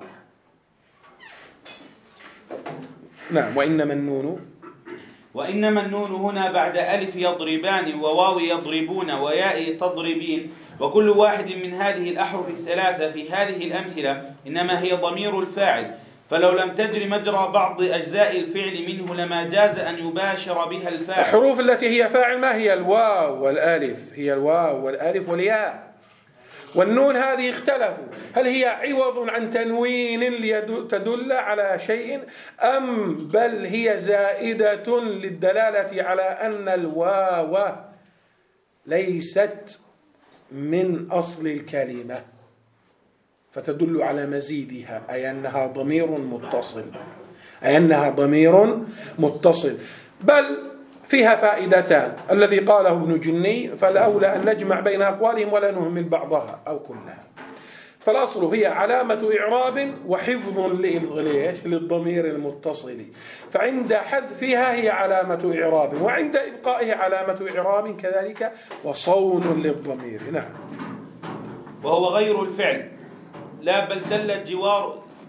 نعم. وإنما النون وإنما النون هنا بعد ألف يضربان وواو يضربون وياء تضربين، وكل واحد من هذه الأحرف الثلاثة في هذه الأمثلة إنما هي ضمير الفاعل، فلو لم تجري مجرى بعض أجزاء الفعل منه لما جاز أن يباشر بها الفاعل. الحروف التي هي فاعل ما هي؟ الواو والألف، هي الواو والألف والياء. والنون هذه اختلفوا، هل هي عوض عن تنوين تدل على شيء أم بل هي زائدة للدلالة على أن الواو ليست من أصل الكلمة فتدل على مزيدها، أي أنها ضمير متصل أي أنها ضمير متصل بل فيها فائدتان الذي قاله ابن جني، فالأولى أن نجمع بين أقوالهم ولا نهمل بعضها أو كلها. فالأصل هي علامة إعراب وحفظ للضمير المتصل، فعند حذفها هي علامة إعراب وعند إبقائها علامة إعراب كذلك وصون للضمير. نعم. وهو غير الفعل لا بل دل جوار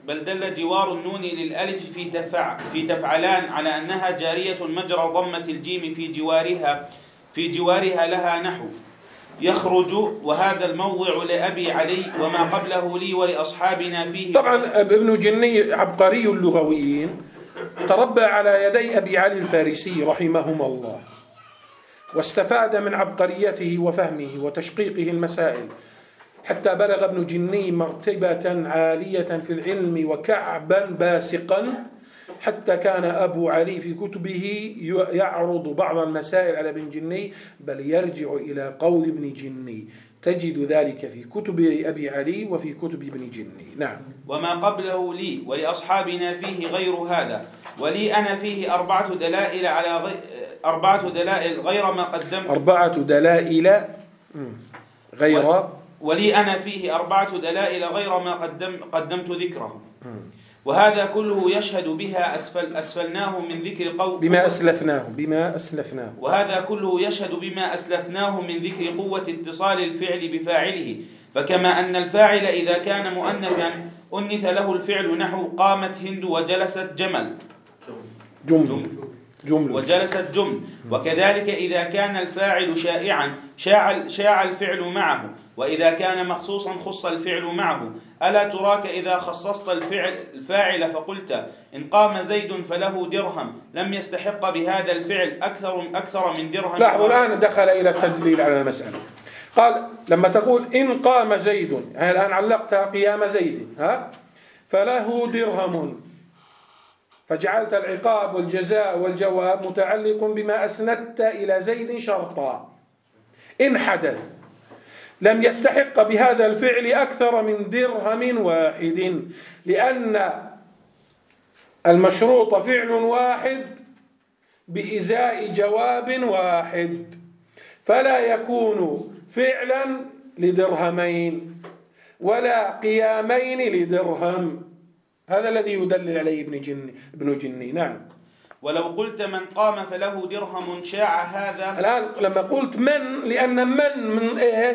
بل دل جوار النون للألف في تفع في تفعلان على أنها جارية مجرى ضمة الجيم في جوارها في جوارها لها نحو يخرج، وهذا الموضع لأبي علي وما قبله لي ولأصحابنا فيه. طبعا ابن جني عبقري اللغويين، تربى على يدي أبي علي الفارسي رحمهما الله، واستفاد من عبقريته وفهمه وتشقيقه المسائل، حتى بلغ ابن جني مرتبة عالية في العلم وكعبا باسقا، حتى كان أبو علي في كتبه يعرض بعض المسائل على ابن جني، بل يرجع إلى قول ابن جني. تجد ذلك في كتب أبي علي وفي كتب ابن جني. نعم. وما قبله لي ولأصحابنا فيه غير هذا، ولي أنا فيه أربعة دلائل على غي... أربعة دلائل غير ما قدمت أربعة دلائل غير و... ولي أنا فيه أربعة دلائل غير ما قدم... قدمت ذكره، وهذا كله يشهد بها أسفل أسفلناه من ذكر قوة بما أسلفناه بما أسلفناه وهذا كله يشهد بما أسلفناه من ذكر قوة اتصال الفعل بفاعله. فكما أن الفاعل إذا كان مؤنثا أنث له الفعل، نحو قامت هند وجلست جمل جمل جمل وجلست جمل، وكذلك إذا كان الفاعل شائعا شاع شاع الفعل معه، وإذا كان مخصوصا خص الفعل معه. ألا تراك إذا خصصت الفعل الفاعل فقلت إن قام زيد فله درهم، لم يستحق بهذا الفعل أكثر أكثر من درهم. لاحظوا الآن دخل إلى التدليل على المسألة. قال لما تقول إن قام زيد، يعني الآن علقتها قيام زيد، ها فله درهم، فجعلت العقاب والجزاء والجواب متعلق بما أسندت إلى زيد شرطا. إن حدث لم يستحق بهذا الفعل أكثر من درهم واحد، لأن المشروط فعل واحد بإزاء جواب واحد، فلا يكون فعلا لدرهمين ولا قيامين لدرهم. هذا الذي يدلل عليه ابن جني ابن جني. نعم. ولو قلت من قام فله درهم شاع هذا. الآن لما قلت من، لأن من من إيش؟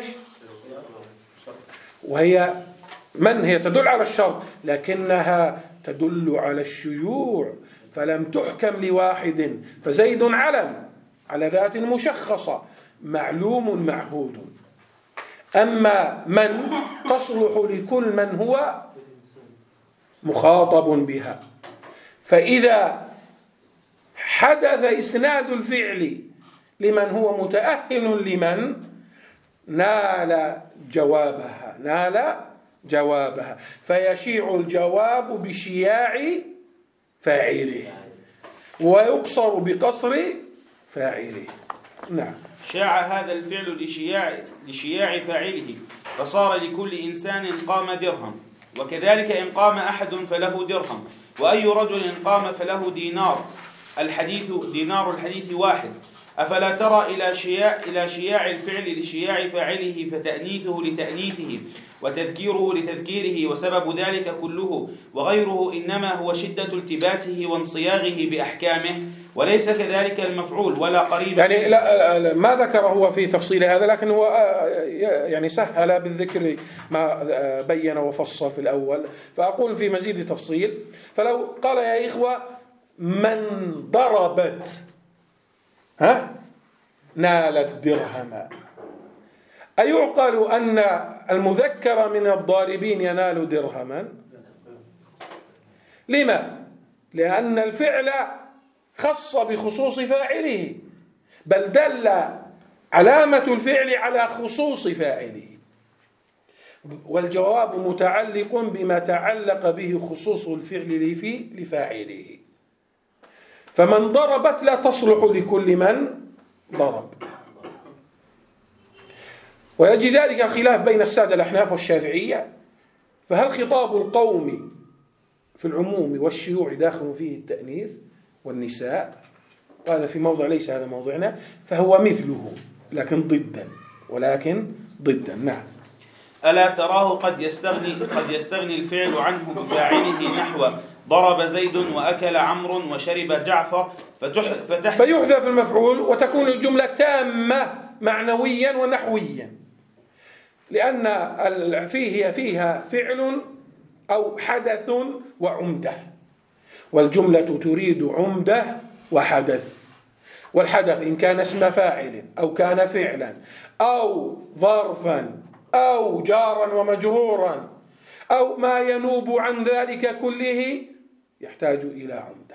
وهي من هي تدل على الشرط، لكنها تدل على الشيوع، فلم تحكم لواحد، فزيد علم على ذات مشخصة معلوم معهود. أما من تصلح لكل من هو مخاطب بها، فإذا حدث إسناد الفعل لمن هو متأهل لمن، نال جوابها نال جوابها فيشيع الجواب بشياع فاعله ويقصر بقصر فاعله. نعم. شاع هذا الفعل لشياع لشياع فاعله، فصار لكل إنسان قام درهم، وكذلك إن قام أحد فله درهم، وأي رجل قام فله دينار. الحديث دينار الحديث واحد. أفلا ترى إلى شياع إلى شياع الفعل لشياع فاعله، فتأنيثه لتأنيثه وتذكيره لتذكيره، وسبب ذلك كله وغيره إنما هو شدة التباسه وانصياغه بأحكامه، وليس كذلك المفعول ولا قريب. يعني لا ما ذكر هو في تفصيل هذا، لكن هو يعني سهل بالذكر ما بين وفصل في الأول، فأقول في مزيد تفصيل. فلو قال يا إخوة من ضربت ها نالت درهما، أيعقل أن المذكر من الضاربين ينال درهما؟ لما؟ لأن الفعل خص بخصوص فاعله، بل دل علامة الفعل على خصوص فاعله، والجواب متعلق بما تعلق به خصوص الفعل لفاعله. فمن ضربت لا تصلح لكل من ضرب. ويجي ذلك الخلاف بين السادة الأحناف والشافعية، فهل خطاب القوم في العموم والشيوع داخل فيه التأنيث والنساء؟ وهذا في موضع ليس هذا موضعنا، فهو مثله لكن ضدا، ولكن ضدا. نعم. ألا تراه قد يستغني قد يستغني الفعل عنه بفاعله، نحو ضرب زيد وأكل عمرو وشرب جعفر، فتح فتح فيحذف المفعول وتكون الجملة تامة معنويا ونحويا، لأن فيه فيها فعل أو حدث وعمدة، والجملة تريد عمدة وحدث. والحدث إن كان اسم فاعل أو كان فعلا أو ظرفا أو جارا ومجرورا أو ما ينوب عن ذلك كله يحتاج إلى عمدة،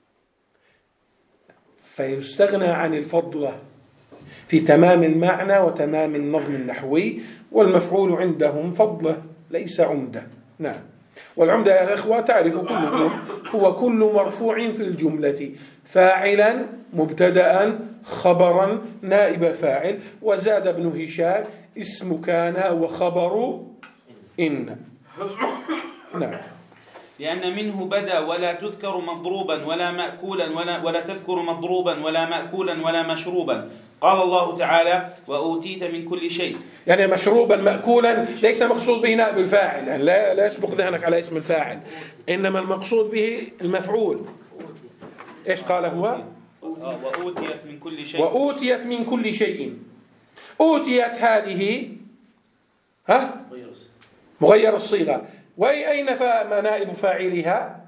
فيستغنى عن الفضلة في تمام المعنى وتمام النظم النحوي، والمفعول عندهم فضلة ليس عمدة. نعم. والعمدة يا إخوة تعرف كلكم هو كل مرفوع في الجملة فاعلا مبتدأ خبرا نائب فاعل، وزاد ابن هشام اسم كان وخبر إن. نعم. لأن منه بدا ولا تذكر مضروبا ولا مأكولا ولا, ولا تذكر مضروبا ولا مأكولا ولا مشروبا. قال الله تعالى وأوتيت من كل شيء، يعني مشروبا مأكولا ليس مقصود به نائب الفاعل، يعني لا, لا يسبق ذهنك على اسم الفاعل، إنما المقصود به المفعول. إيش قال هو؟ وأوتيت من كل شيء. وأوتيت من كل شيء. أوتيت هذه ها مغير الصيغة، وأين نائب فاعلها؟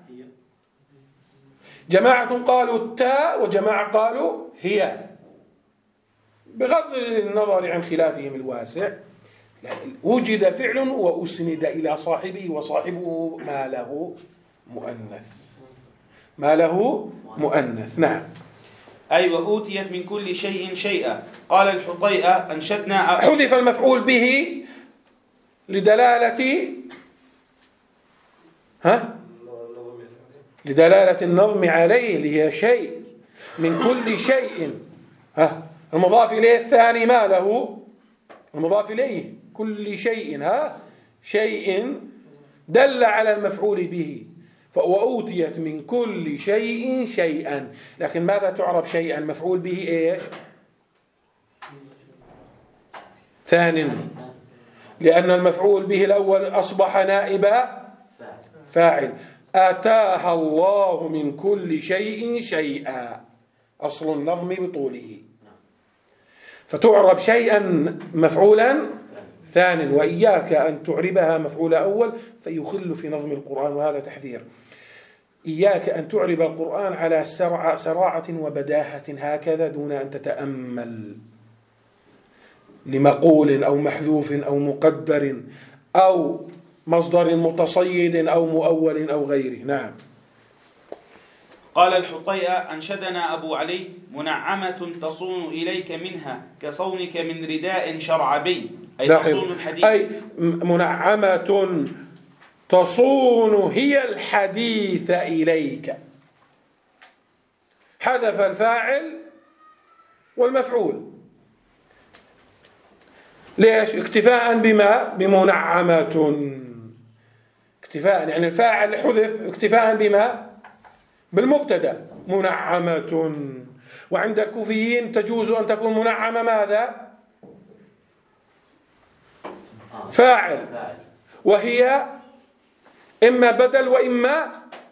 جماعة قالوا التاء وجماعة قالوا هي، بغض النظر عن خلافهم الواسع. وجد فعل وأسند إلى صاحبه، وصاحبه ما له مؤنث، ما له مؤنث. نعم. أي وأوتيت من كل شيء شيئا. قال الحطيئة أنشدنا. حذف المفعول به لدلالة ها لدلالة النظم عليه، اللي هي شيء من كل شيء. ها المضاف إليه الثاني ما له المضاف إليه كل شيء، ها شيء دل على المفعول به. وأوتيت من كل شيء شيئا، لكن ماذا تعرب شيئا؟ مفعول به إيش؟ ثان، لأن المفعول به الأول أصبح نائب فاعل. آتاها الله من كل شيء شيئا، أصل النظم بطوله، فتعرب شيئا مفعولا ثان، وإياك أن تعربها مفعول أول فيخل في نظم القرآن، وهذا تحذير. إياك أن تعرب القرآن على سراعة وبداهة هكذا دون أن تتأمل لمقول أو محذوف أو مقدر أو مصدر متصيد أو مؤول أو غيره. نعم. قال الحطيئة أنشدنا أبو علي منعمة تصون إليك منها كصونك من رداء شرعبي، أي تصون الحديث، أي منعمة تصون هي الحديث إليك. حذف الفاعل والمفعول، ليش؟ اكتفاء بما بمنعمة، اكتفاء يعني الفاعل حذف اكتفاء بما بالمبتدا منعمة. وعند الكوفيين تجوز أن تكون منعمة ماذا؟ فاعل، وهي إما بدل وإما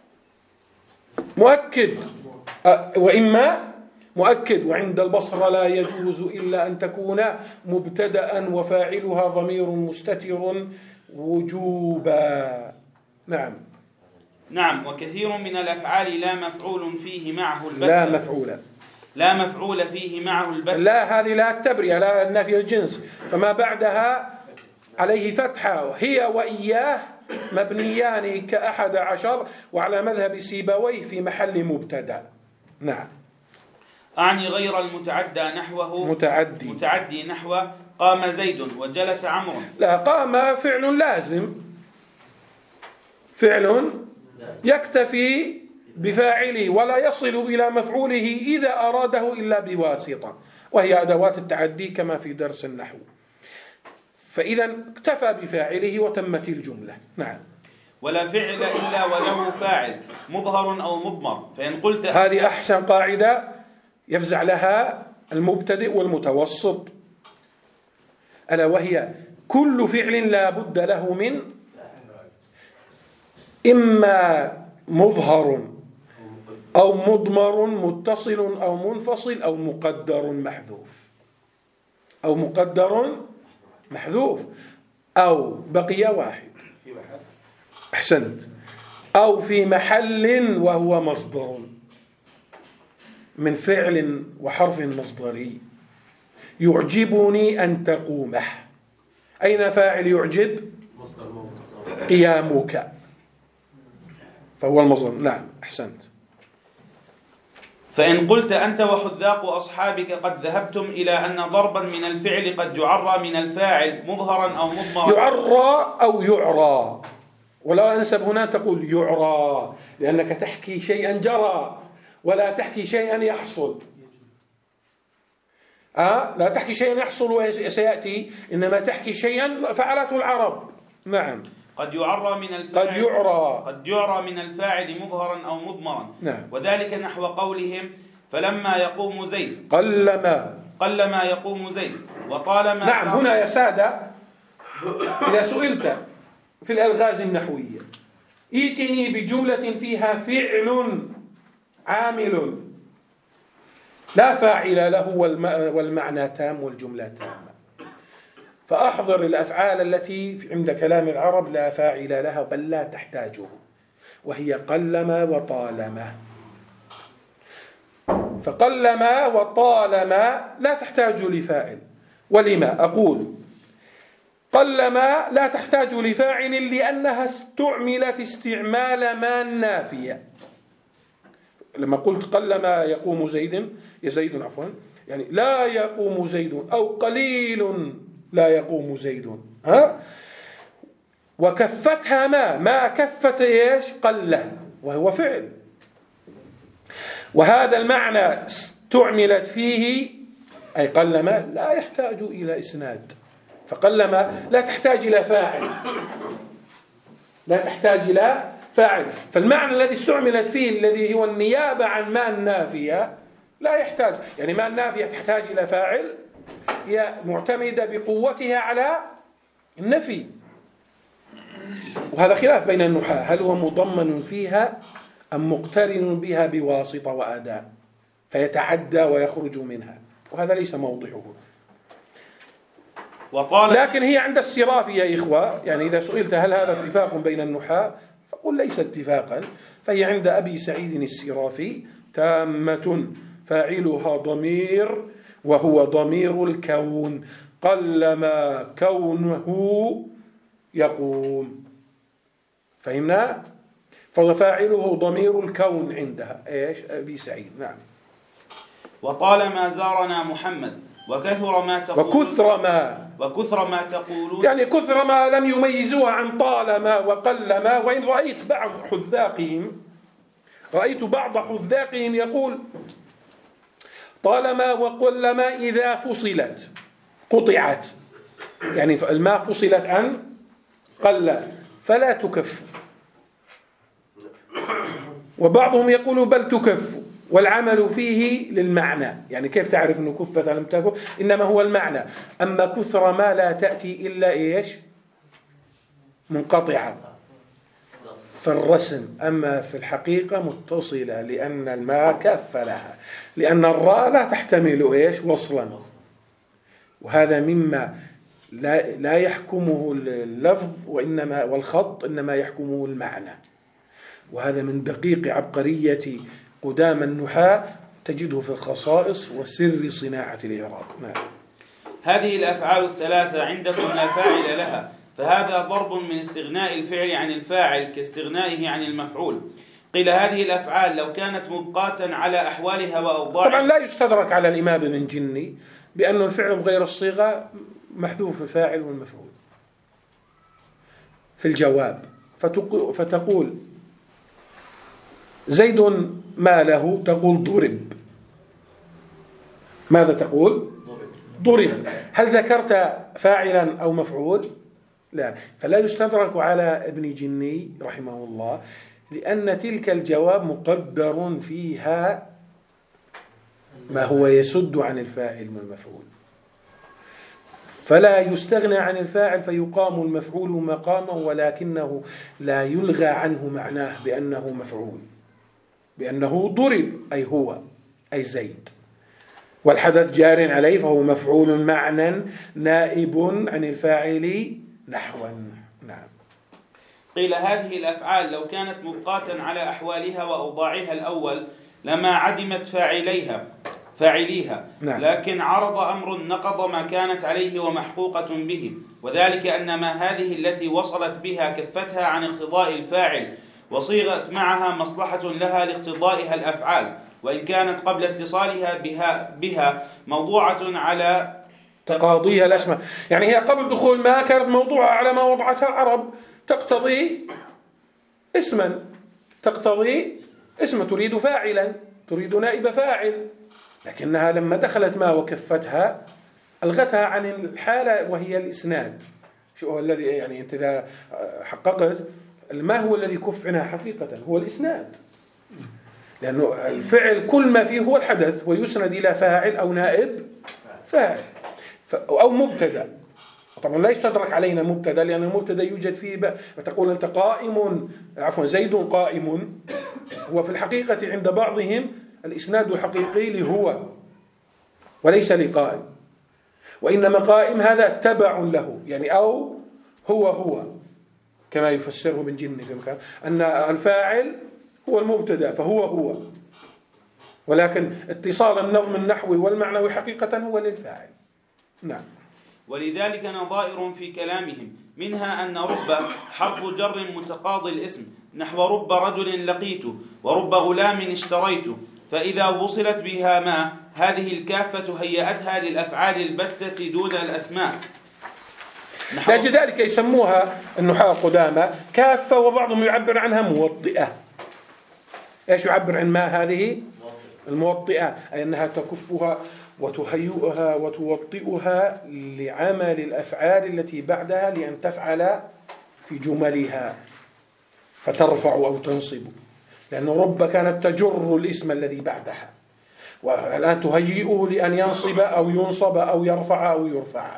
مؤكد وإما مؤكد. وعند البصرة لا يجوز إلا أن تكون مبتدأ وفاعلها ضمير مستتر وجوبا. نعم. نعم. وكثير من الأفعال لا مفعول فيه معه البتة، لا مفعول لا مفعول فيه معه البتة. لا هذه لا التبرية، لا النفي الجنس، فما بعدها عليه فتحة. هي وإياه مبنيان كأحد عشر، وعلى مذهب سيبويه في محل مبتدأ. نعم. أعني غير المتعدى نحوه متعدي متعدي نحو قام زيد وجلس عمرو. لا، قام فعل لازم، فعل يكتفي بفاعله ولا يصل إلى مفعوله إذا أراده إلا بواسطة، وهي أدوات التعدي كما في درس النحو. فإذا اكتفى بفاعله وتمت الجملة. نعم. ولا فعل إلا وله فاعل مظهر أو مضمر، فإن قلت هذه أحسن قاعدة يفزع لها المبتدئ والمتوسط، ألا وهي كل فعل لا بد له من إما مظهر أو مضمر متصل أو منفصل أو مقدر محذوف، أو مقدر محذوف، أو بقي واحد. أحسنت. أو في محل وهو مصدر من فعل وحرف مصدري. يعجبني أن تقوم. أين فاعل يعجب؟ قيامك، فهو المصدر. نعم أحسنت. فإن قلت أنت وحذاق أصحابك قد ذهبتم إلى أن ضربا من الفعل قد يعرى من الفاعل مظهرا أو مضمرا. يعرى أو يعرى، ولا أنسب هنا تقول يعرى، لأنك تحكي شيئا جرى ولا تحكي شيئا يحصل. آه لا تحكي شيئا يحصل وسيأتي، إنما تحكي شيئا فعلته العرب. نعم. قد يعرى من الفاعل قد يعرى قد يعرى من الفاعل مظهرا أو مضمرا. نعم. وذلك نحو قولهم فلما يقوم زيد قلما قلما يقوم زيد وطالما. نعم. هنا يا سادة إذا سئلت في الألغاز النحوية ائتني بجملة فيها فعل عامل لا فاعل له والمعنى تام والجملة تامة، فأحضر الأفعال التي عند كلام العرب لا فاعل لها بل لا تحتاجه، وهي قلما وطالما. فقلما وطالما لا تحتاج لفاعل. ولما أقول قلما لا تحتاج لفاعل؟ لأنها استعملت استعمال ما النافية. لما قلت قلما يقوم زيد يا زيد عفوا يعني لا يقوم زيد أو قليل لا يقوم زيد، ها؟ وكفتها ما ما كفت إيش؟ قلة، وهو فعل. وهذا المعنى استعملت فيه أي قلما لا يحتاج إلى إسناد، فقلما لا تحتاج إلى فاعل، لا تحتاج إلى فاعل. فالمعنى الذي استعملت فيه الذي هو النيابة عن ما النافية لا يحتاج، يعني ما النافية تحتاج إلى فاعل، هي معتمدة بقوتها على النفي. وهذا خلاف بين النحاة، هل هو مضمن فيها أم مقترن بها بواسطة وأداة فيتعدى ويخرج منها، وهذا ليس موضحه. لكن هي عند الصرافي يا إخوة، يعني إذا سئلت هل هذا اتفاق بين النحاة فقل ليس اتفاقا، فهي عند أبي سعيد الصرافي تامة فاعلها ضمير وهو ضمير الكون، قلما كونه يقوم. فهمنا؟ ففاعله ضمير الكون عندها إيش؟ أبي سعيد. نعم. وطالما زارنا محمد وكثر ما تقولون وكثر ما وكثر ما تقولون يعني كثر ما لم يميزوها عن طالما وقلما. وإن رأيت بعض حذاقهم رأيت بعض حذاقهم يقول طالما وقلما إذا فصلت قطعت، يعني الماء فصلت عن قل فلا تكف. وبعضهم يقول بل تكف والعمل فيه للمعنى، يعني كيف تعرف أنه كفت لم تكف؟ إنما هو المعنى. أما كثر ما لا تأتي إلا إيش؟ منقطعة في الرسم، أما في الحقيقة متصلة، لأن الماء كف لها، لأن الراء لا تحتمل إيش؟ وصلا. وهذا مما لا لا يحكمه اللفظ وإنما والخط، إنما يحكمه المعنى. وهذا من دقيق عبقرية قدام النحاة، تجده في الخصائص وسر صناعة الإعراب. نعم. هذه الأفعال الثلاثة عندكم لا فاعل لها، فهذا ضرب من استغناء الفعل عن الفاعل كاستغنائه عن المفعول. قيل هذه الأفعال لو كانت مبقاة على أحوالها وأوضاعها. طبعا لا يستدرك على الإمام ابن جني بأن الفعل غير الصيغة محذوف الفاعل والمفعول في الجواب، فتقول زيد ما له، تقول ضرب. ماذا تقول؟ ضرب. هل ذكرت فاعلا أو مفعول؟ لا. فلا يستدرك على ابن جني رحمه الله، لأن تلك الجواب مقدر فيها ما هو يسد عن الفاعل والمفعول، فلا يستغنى عن الفاعل فيقام المفعول مقامه، ولكنه لا يلغى عنه معناه بأنه مفعول، بأنه ضرب أي هو أي زيد، والحدث جار عليه فهو مفعول معنى نائب عن الفاعل نحوا. نعم. قيل هذه الأفعال لو كانت مبقاة على أحوالها وأوضاعها الأول لما عدمت فاعليها فاعليها نعم. لكن عرض أمر نقض ما كانت عليه ومحقوقة به، وذلك أن ما هذه التي وصلت بها كفتها عن اقتضاء الفاعل وصيغت معها مصلحة لها لاقتضائها الأفعال، وإن كانت قبل اتصالها بها, بها موضوعة على تقاضيها الأسماء. يعني هي قبل دخول ما كانت موضوعة على ما وضعتها العرب، تقتضي اسما، تقتضي اسما، تريد فاعلا، تريد نائب فاعل، لكنها لما دخلت ما وكفتها ألغتها عن الحالة وهي الإسناد. شو هو الذي يعني أنت إذا حققت ما هو الذي كف عنها حقيقة؟ هو الإسناد، لأنه الفعل كل ما فيه هو الحدث ويسند إلى فاعل أو نائب فاعل أو مبتدأ. طبعا لا يستدرك علينا المبتدأ، لأن المبتدأ يوجد فيه ب... فتقول أنت قائم، عفوا زيد قائم، هو في الحقيقة عند بعضهم الإسناد الحقيقي لهو وليس لقائم، وإنما قائم هذا تبع له، يعني أو هو هو كما يفسره ابن جني في مكان أن الفاعل هو المبتدأ فهو هو، ولكن اتصال النظم النحوي والمعنوي حقيقة هو للفاعل. نعم. ولذلك نظائر في كلامهم، منها أن رب حرف جر متقاضي الاسم، نحو رب رجل لقيته ورب غلام اشتريته، فإذا وصلت بها ما هذه الكافة هيئتها للأفعال البتة دون الأسماء. لذلك يسموها النحاة قدامى كافة، وبعضهم يعبر عنها موطئة. إيش يعبر عن ما هذه؟ الموطئة، أي أنها تكفها وتهيئها وتوطئها لعمل الأفعال التي بعدها لأن تفعل في جملها فترفع أو تنصب، لأن رب كانت تجر الاسم الذي بعدها، والآن تهيئه لأن ينصب أو ينصب أو يرفع أو يرفع.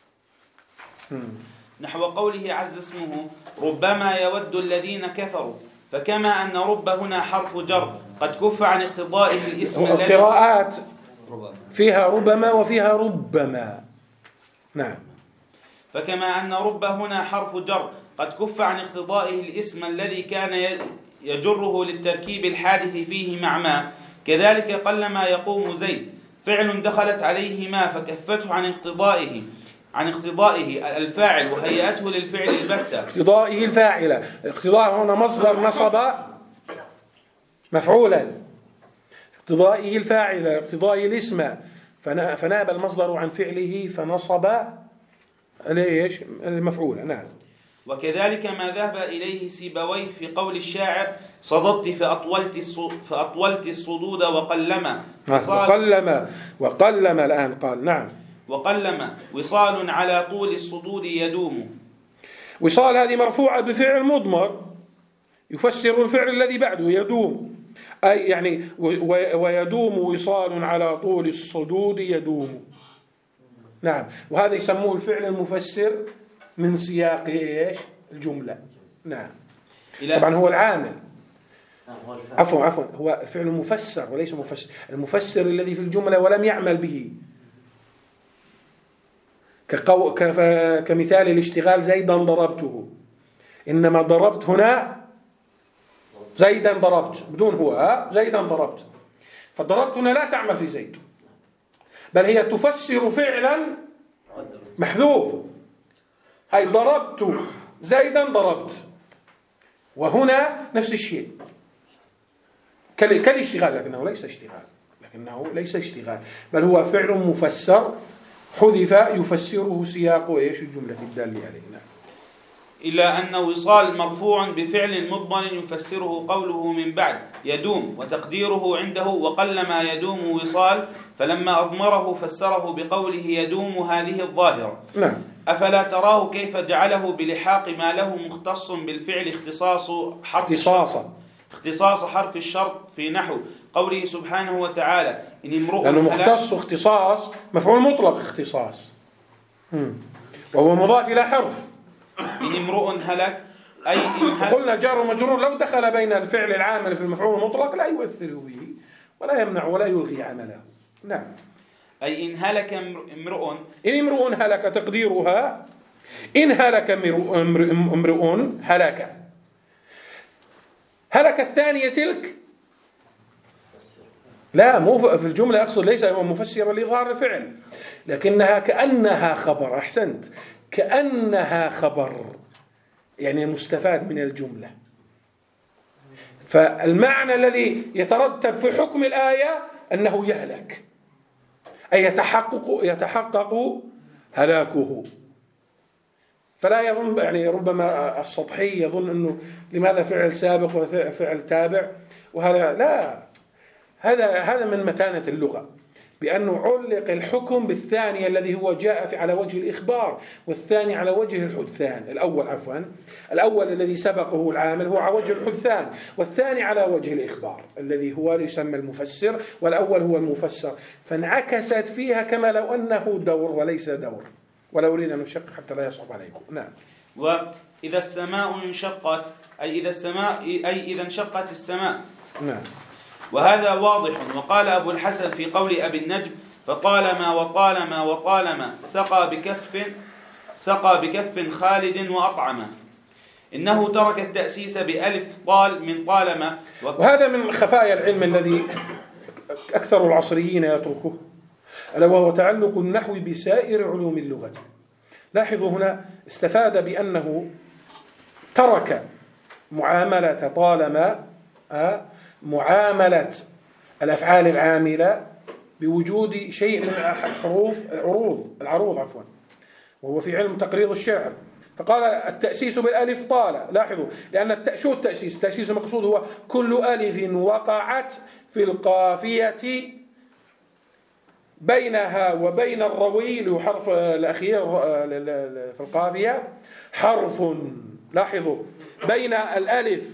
نحو قوله عز اسمه ربما يود الذين كفروا، فكما أن رب هنا حرف جر قد كف عن اقتضائه الاسم الذي القراءات فيها ربما وفيها ربما. نعم. فكما أن رب هنا حرف جر قد كف عن اقتضائه الاسم الذي كان يجره للتركيب الحادث فيه مع ما، كذلك قلما يقوم زيد فعل دخلت عليه ما فكفته عن اقتضائه عن اقتضائه الفاعل وهيئته للفعل البتة. اقتضائه الفاعلة، اقتضاء هنا مصدر نصب مفعولا، اقتضائه الفاعلة، اقتضائه الاسم، فناب المصدر عن فعله فنصب ليش المفعول. نعم. وكذلك ما ذهب إليه سيبويه في قول الشاعر صددت فأطولت فأطولت الصدود وقلما وقلما وقلما الآن قال. نعم. وقلما وصال على طول الصدود يدوم. وصال هذه مرفوعة بفعل مضمر يفسر الفعل الذي بعده يدوم، أي يعني ويدوم وصال على طول الصدود يدوم. نعم. وهذا يسموه الفعل المفسر من سياق إيش الجملة. نعم. طبعا هو العامل، عفوا عفوا هو الفعل المفسر وليس مفسر، المفسر الذي في الجملة ولم يعمل به، كقو... كمثال الاشتغال زيدا ضربته، إنما ضربت هنا زيدا ضربت بدون هو زيدا ضربت، فضربت هنا لا تعمل في زيد، بل هي تفسر فعلا محذوف، أي ضربت زيدا ضربت، وهنا نفس الشيء كالاشتغال، لكنه ليس اشتغال، لكنه ليس اشتغال بل هو فعل مفسر حذف يفسره سياق ايش الجملة الدالة عليه. إلا أن وصال مرفوع بفعل مضمر يفسره قوله من بعد يدوم، وتقديره عنده وقلما يدوم وصال، فلما أضمره فسره بقوله يدوم هذه الظاهرة. نعم. أفلا تراه كيف جعله بلحاق ما له مختص بالفعل اختصاص حرف اختصاصا اختصاص حرف الشرط في نحو قوله سبحانه وتعالى إن امرؤ لأنه مختص اختصاص مفعول مطلق اختصاص مم. وهو مضاف إلى حرف. إن امرؤ هلك أي إن هلك. قلنا جار ومجرور لو دخل بين الفعل العامل في المفعول المطلق لا يؤثر به ولا يمنع ولا يلغي عمله. نعم. أي إن هلك امرؤ إن امرؤ هلك تقديرها إن هلك امرؤ هلك هلك الثانية تلك، لا مو في الجملة أقصد، ليس هو مفسرا لإظهار الفعل، لكنها كأنها خبر. أحسنت، كأنها خبر، يعني مستفاد من الجملة. فالمعنى الذي يترتب في حكم الآية أنه يهلك، أي يتحقق يتحقق هلاكه. فلا يظن، يعني ربما السطحي يظن أنه لماذا فعل سابق وفعل تابع، وهذا لا، هذا هذا من متانة اللغة، بأنه علق الحكم بالثاني الذي هو جاء في على وجه الإخبار، والثاني على وجه الحدثان. الأول عفوا الأول الذي سبقه العامل هو على وجه الحدثان، والثاني على وجه الإخبار الذي هو يسمى المفسر، والأول هو المفسر. فانعكست فيها كما لو أنه دور وليس دور. ولا أريد أن نشق حتى لا يصعب عليكم. نعم. وإذا السماء انشقت، أي إذا السماء أي إذا انشقت السماء. نعم. وهذا واضح. وقال أبو الحسن في قول أبي النجم: فطالما وطالما وطالما سقى بكف سقى بكف خالد وأطعم، إنه ترك التأسيس بألف طال من طالما. وهذا من خفايا العلم الذي أكثر العصريين يتركه، ألا وهو تعلق النحو بسائر علوم اللغة. لاحظوا هنا استفاد بأنه ترك معاملة طالما معاملة الأفعال العاملة بوجود شيء من حروف العروض العروض عفوا وهو في علم تقريض الشعر. فقال التأسيس بالألف طال. لاحظوا، لأن شو التأسيس؟ التأسيس المقصود هو كل ألف وقعت في القافية بينها وبين الروي اللي هو حرف الأخير في القافية حرف. لاحظوا، بين الألف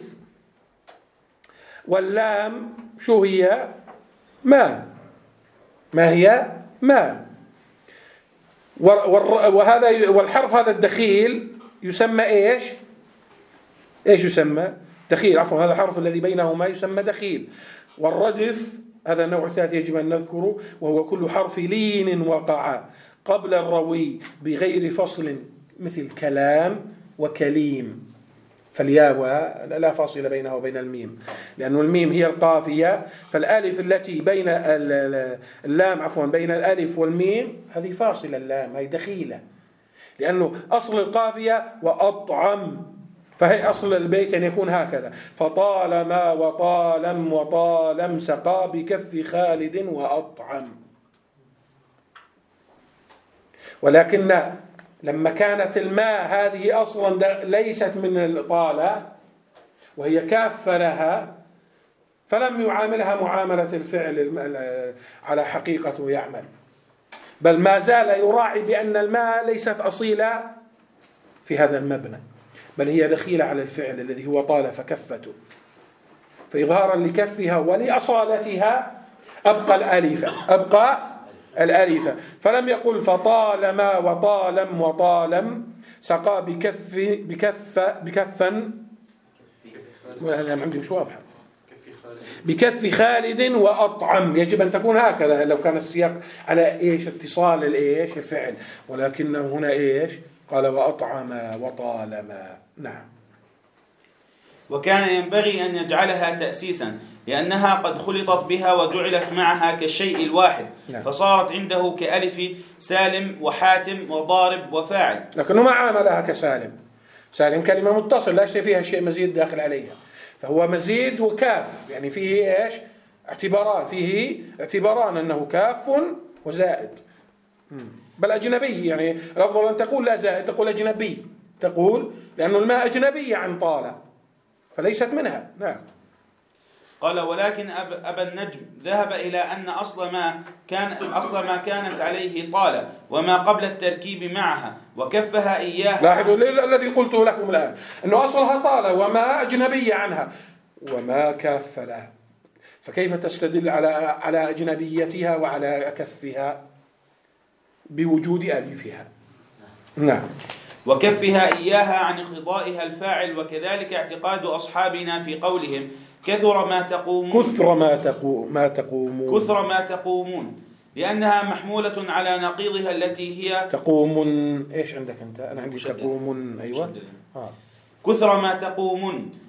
واللام شو هي؟ ما ما هي؟ ما. وهذا والحرف هذا الدخيل يسمى إيش؟ إيش يسمى؟ دخيل، عفوا، هذا الحرف الذي بينهما يسمى دخيل. والردف هذا النوع الثالث يجب أن نذكره، وهو كل حرف لين وقع قبل الروي بغير فصل، مثل كلام وكليم. فالياء لا فاصل بينها وبين الميم، لأن الميم هي القافية، فالالف التي بين اللام عفوا بين الالف والميم هذه فاصلة، اللام هي دخيلة، لأنه أصل القافية وأطعم، فهي أصل البيت أن يكون هكذا: فطالما وطالم وطالم سقى بكف خالد وأطعم. ولكن لما كانت الماء هذه أصلا ليست من الطالة وهي كافة لها، فلم يعاملها معاملة الفعل على حقيقته يعمل، بل ما زال يراعي بأن الماء ليست أصيلة في هذا المبنى، بل هي دخيلة على الفعل الذي هو طال فكفته. فإظهارا لكفها ولأصالتها أبقى الألف أبقى الألف فلم يقل فطالما وطالم وطالم سقى بكف بكف بكفا، وهذا عندي مش واضحة، بكف خالد وأطعم. يجب أن تكون هكذا لو كان السياق على إيش؟ اتصال الإيش؟ الفعل. ولكنه هنا إيش؟ قال وأطعم وطالما. نعم. وكان ينبغي أن يجعلها تأسيسا، لأنها قد خلطت بها وجعلت معها كالشيء الواحد. نعم. فصارت عنده كألف سالم وحاتم وضارب وفاعل، لكنه ما عاملها كسالم. سالم كلمة متصل لا شيء فيها شيء مزيد داخل عليها، فهو مزيد وكاف، يعني فيه إيش؟ اعتباران، فيه اعتباران أنه كاف وزائد، بل أجنبي. يعني الأفضل أن تقول لا زائد، تقول أجنبي، تقول لأنه الماء أجنبي عن طالة فليست منها. نعم. قال ولكن أب أبا النجم ذهب إلى أن أصل ما كان أصل ما كانت عليه طالة وما قبل التركيب معها وكفها إياها. لاحظوا الذي قلته لكم الآن، أنه أصلها طالة وما أجنبية عنها وما كاف لها، فكيف تستدل على على أجنبيتها وعلى كفها؟ بوجود ألفها. نعم. وكفها إياها عن اخضائها الفاعل. وكذلك اعتقاد أصحابنا في قولهم كثر ما تقومون كثر ما تقوم ما تقومون كثر ما تقومون لأنها محمولة على نقيضها التي هي تقوم. إيش عندك أنت؟ أنا عندي تقوم. أيوة. آه. كثر ما تقومون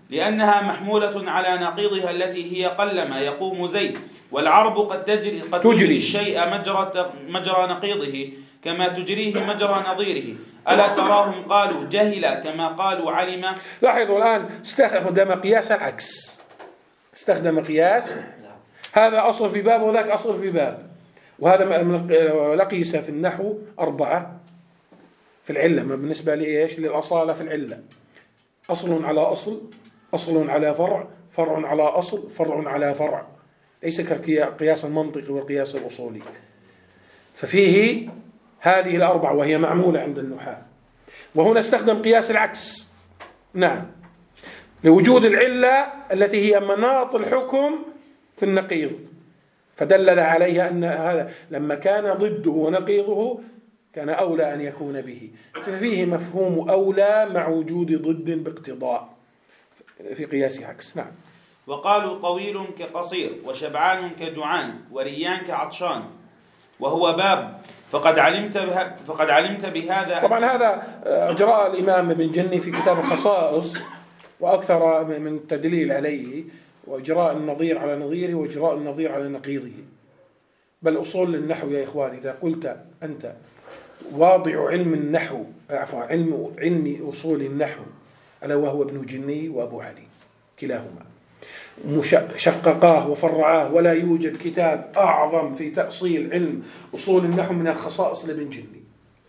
لأنها محمولة على نقيضها التي هي قلما يقوم زيد، والعرب قد تجري, قد تجري الشيء مجرى, مجرى نقيضه كما تجريه مجرى نظيره. ألا تراهم قالوا جهل كما قالوا علم. لاحظوا الآن استخدم قياس العكس، استخدم قياس، هذا أصل في باب وذاك أصل في باب. وهذا لقيس في النحو أربعة في العلة، ما بالنسبة لإيش؟ للأصالة في العلة: أصل على أصل، أصل على فرع، فرع على أصل، فرع على فرع، ليس كقياس المنطقي والقياس الأصولي. ففيه هذه الأربعة وهي معمولة عند النحاة. وهنا استخدم قياس العكس، نعم، لوجود العلة التي هي مناط الحكم في النقيض، فدلل عليها أن هذا لما كان ضده ونقيضه كان أولى أن يكون به. ففيه مفهوم أولى مع وجود ضد باقتضاء في قياس عكس. نعم. وقالوا طويل كقصير، وشبعان كجوعان، وريان كعطشان، وهو باب. فقد علمت بها فقد علمت بهذا. طبعا هذا أجراء الإمام ابن جني في كتاب الخصائص، وأكثر من التدليل عليه، وإجراء النظير على نظيره، وإجراء النظير على نقيضه. بل أصول النحو يا إخواني، إذا قلت أنت واضع علم النحو، عفوا علم علم أصول النحو، ألا وهو ابن جني وأبو علي كلاهما، شققاه وفرعاه، ولا يوجد كتاب أعظم في تأصيل علم أصول النحو من الخصائص لابن جني.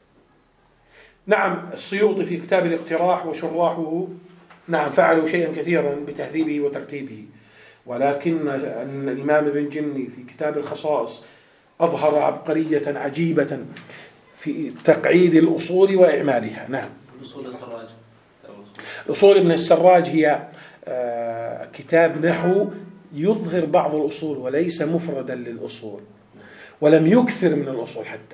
نعم، السيوطي في كتاب الاقتراح وشراحه نعم فعلوا شيئا كثيرا بتهذيبه وترتيبه، ولكن الإمام ابن جني في كتاب الخصائص أظهر عبقرية عجيبة في تقعيد الأصول وإعمالها. نعم. الأصول السراج. الأصول ابن السراج هي آه كتاب نحو يظهر بعض الأصول وليس مفردا للأصول، ولم يكثر من الأصول حتى،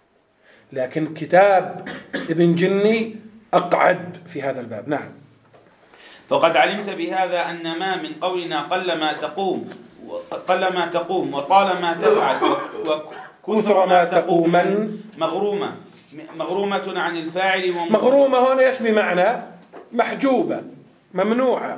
لكن كتاب ابن جني أقعد في هذا الباب. نعم. فقد علمت بهذا أن ما من قولنا قلما تقوم قلما تقوم وطالما تفعل وكثر ما تقوما مغرومة مغرومة عن الفاعل. مغرومة هنا ايش بمعنى؟ محجوبة، ممنوعة،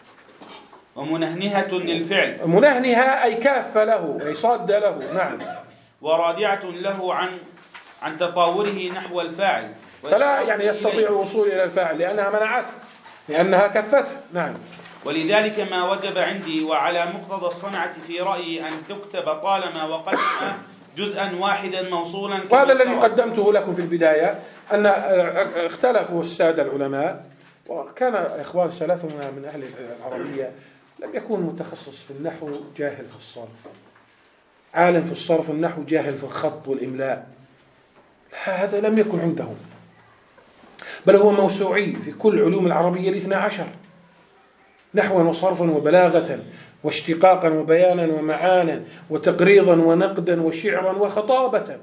ومنهنهة للفعل. منهنهة أي كافة له، أي صاد له. نعم. ورادعة له عن عن تطاوره نحو الفاعل، فلا يعني يستطيع الوصول إلى الفاعل لأنها منعته، لأنها كفته. نعم. ولذلك ما وجب عندي وعلى مقتضى الصنعة في رأيي أن تكتب طالما وقدم جزءا واحدا موصولا. وهذا الذي قدمته لكم في البداية، أن اختلفوا السادة العلماء، وكان إخوان سلفنا من أهل العربية لم يكون متخصص في النحو جاهل في الصرف، عالم في الصرف النحو جاهل في الخط والإملاء، هذا لم يكن عندهم، بل هو موسوعي في كل علوم العربية الاثنى عشر، نحوا وصرفا وبلاغة واشتقاقا وبيانا ومعانا وتقريضا ونقدا وشعرا وخطابة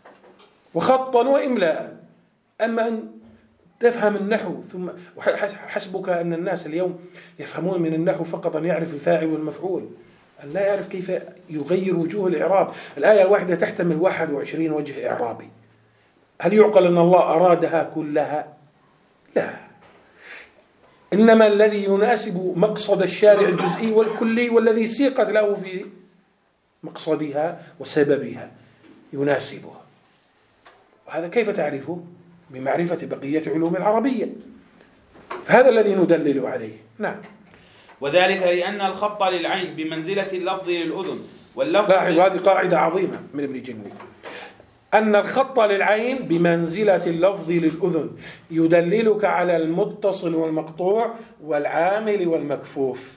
وخطا وإملاء. أما أن تفهم النحو ثم حسبك أن الناس اليوم يفهمون من النحو فقط أن يعرف الفاعل والمفعول، أن لا يعرف كيف يغير وجوه الإعراب. الآية الواحدة تحتمل واحد وعشرين وجه إعرابي، هل يعقل أن الله أرادها كلها؟ لا، إنما الذي يناسب مقصد الشارع الجزئي والكلي والذي سيقت له في مقصدها وسببها يناسبه. وهذا كيف تعرفه؟ بمعرفة بقية علوم العربية، فهذا الذي ندلل عليه. نعم. وذلك لأن الخط للعين بمنزلة اللفظ للأذن، واللفظ لاحظ هذه قاعدة عظيمة من ابن جني، أن الخط للعين بمنزلة اللفظ للأذن، يدللك على المتصل والمقطوع والعامل والمكفوف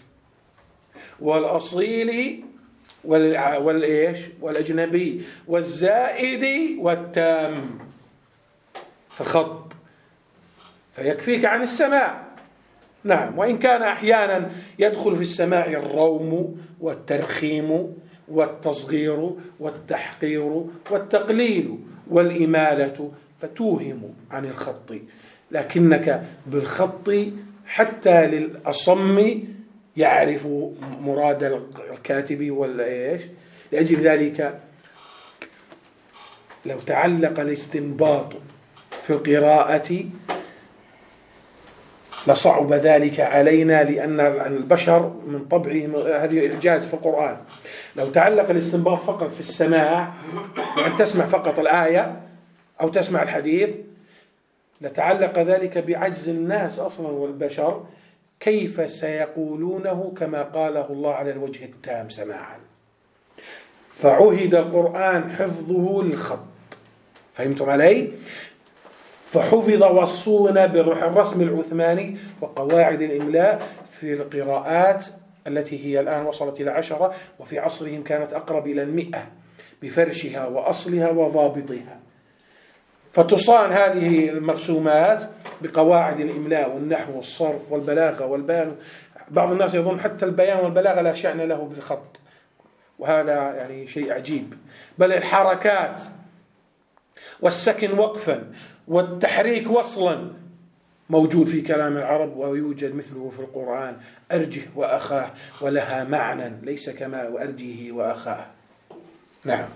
والأصيل والإيش والأجنبي والزائد والتام في الخط، فيكفيك عن السماع. نعم. وإن كان أحيانا يدخل في السماع الروم والترخيم والتصغير والتحقير والتقليل والإمالة، فتوهم عن الخط، لكنك بالخط حتى للأصم يعرف مراد الكاتب والإيش. لأجل ذلك لو تعلق الاستنباط في القراءة لصعب ذلك علينا، لأن البشر من طبعهم هذه إعجاز في القرآن. لو تعلق الاستنباط فقط في السماع، بأن تسمع فقط الآية أو تسمع الحديث، لتعلق ذلك بعجز الناس أصلا والبشر، كيف سيقولونه كما قاله الله على الوجه التام سماعا. فعهد القرآن حفظه للخط، فهمتم علي؟ فحفظ وصونا بالرسم العثماني وقواعد الإملاء في القراءات التي هي الآن وصلت إلى عشرة، وفي عصرهم كانت أقرب إلى المئة بفرشها وأصلها وضابطها. فتصان هذه المرسومات بقواعد الإملاء والنحو والصرف والبلاغة والبيان. بعض الناس يظن حتى البيان والبلاغة لا شأن له بالخط، وهذا يعني شيء عجيب. بل الحركات والسكن وقفا والتحريك وصلا موجود في كلام العرب، ويوجد مثله في القرآن. أرجه وأخاه ولها معنى ليس كما وأرجه وأخاه. نعم.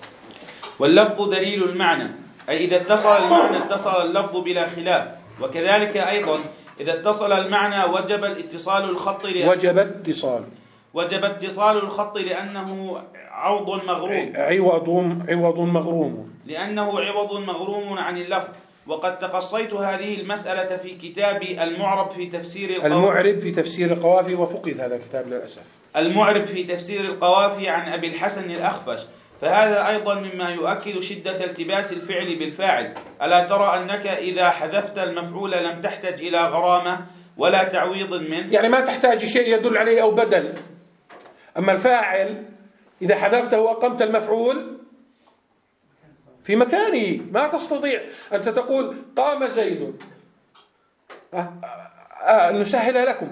واللفظ دليل المعنى، أي إذا اتصل المعنى اتصل اللفظ بلا خلاف. وكذلك أيضا إذا اتصل المعنى وجب الاتصال الخط وجب اتصال وجب اتصال الخط لأنه عوض مغروم عوض عوض مغروم لأنه عوض مغروم عن اللفظ. وقد تقصيت هذه المسألة في كتابي المعرب في تفسير القوافي المعرب في تفسير القوافي، وفقد هذا الكتاب للأسف. المعرب في تفسير القوافي عن أبي الحسن الأخفش. فهذا أيضا مما يؤكد شدة التباس الفعل بالفاعل. ألا ترى أنك إذا حذفت المفعول لم تحتج إلى غرامة ولا تعويض منه، يعني ما تحتاج شيء يدل عليه أو بدل. أما الفاعل إذا حذفته وأقمت المفعول في مكانه، ما تستطيع أنت تقول قام زيد. أه أه نسهل لكم،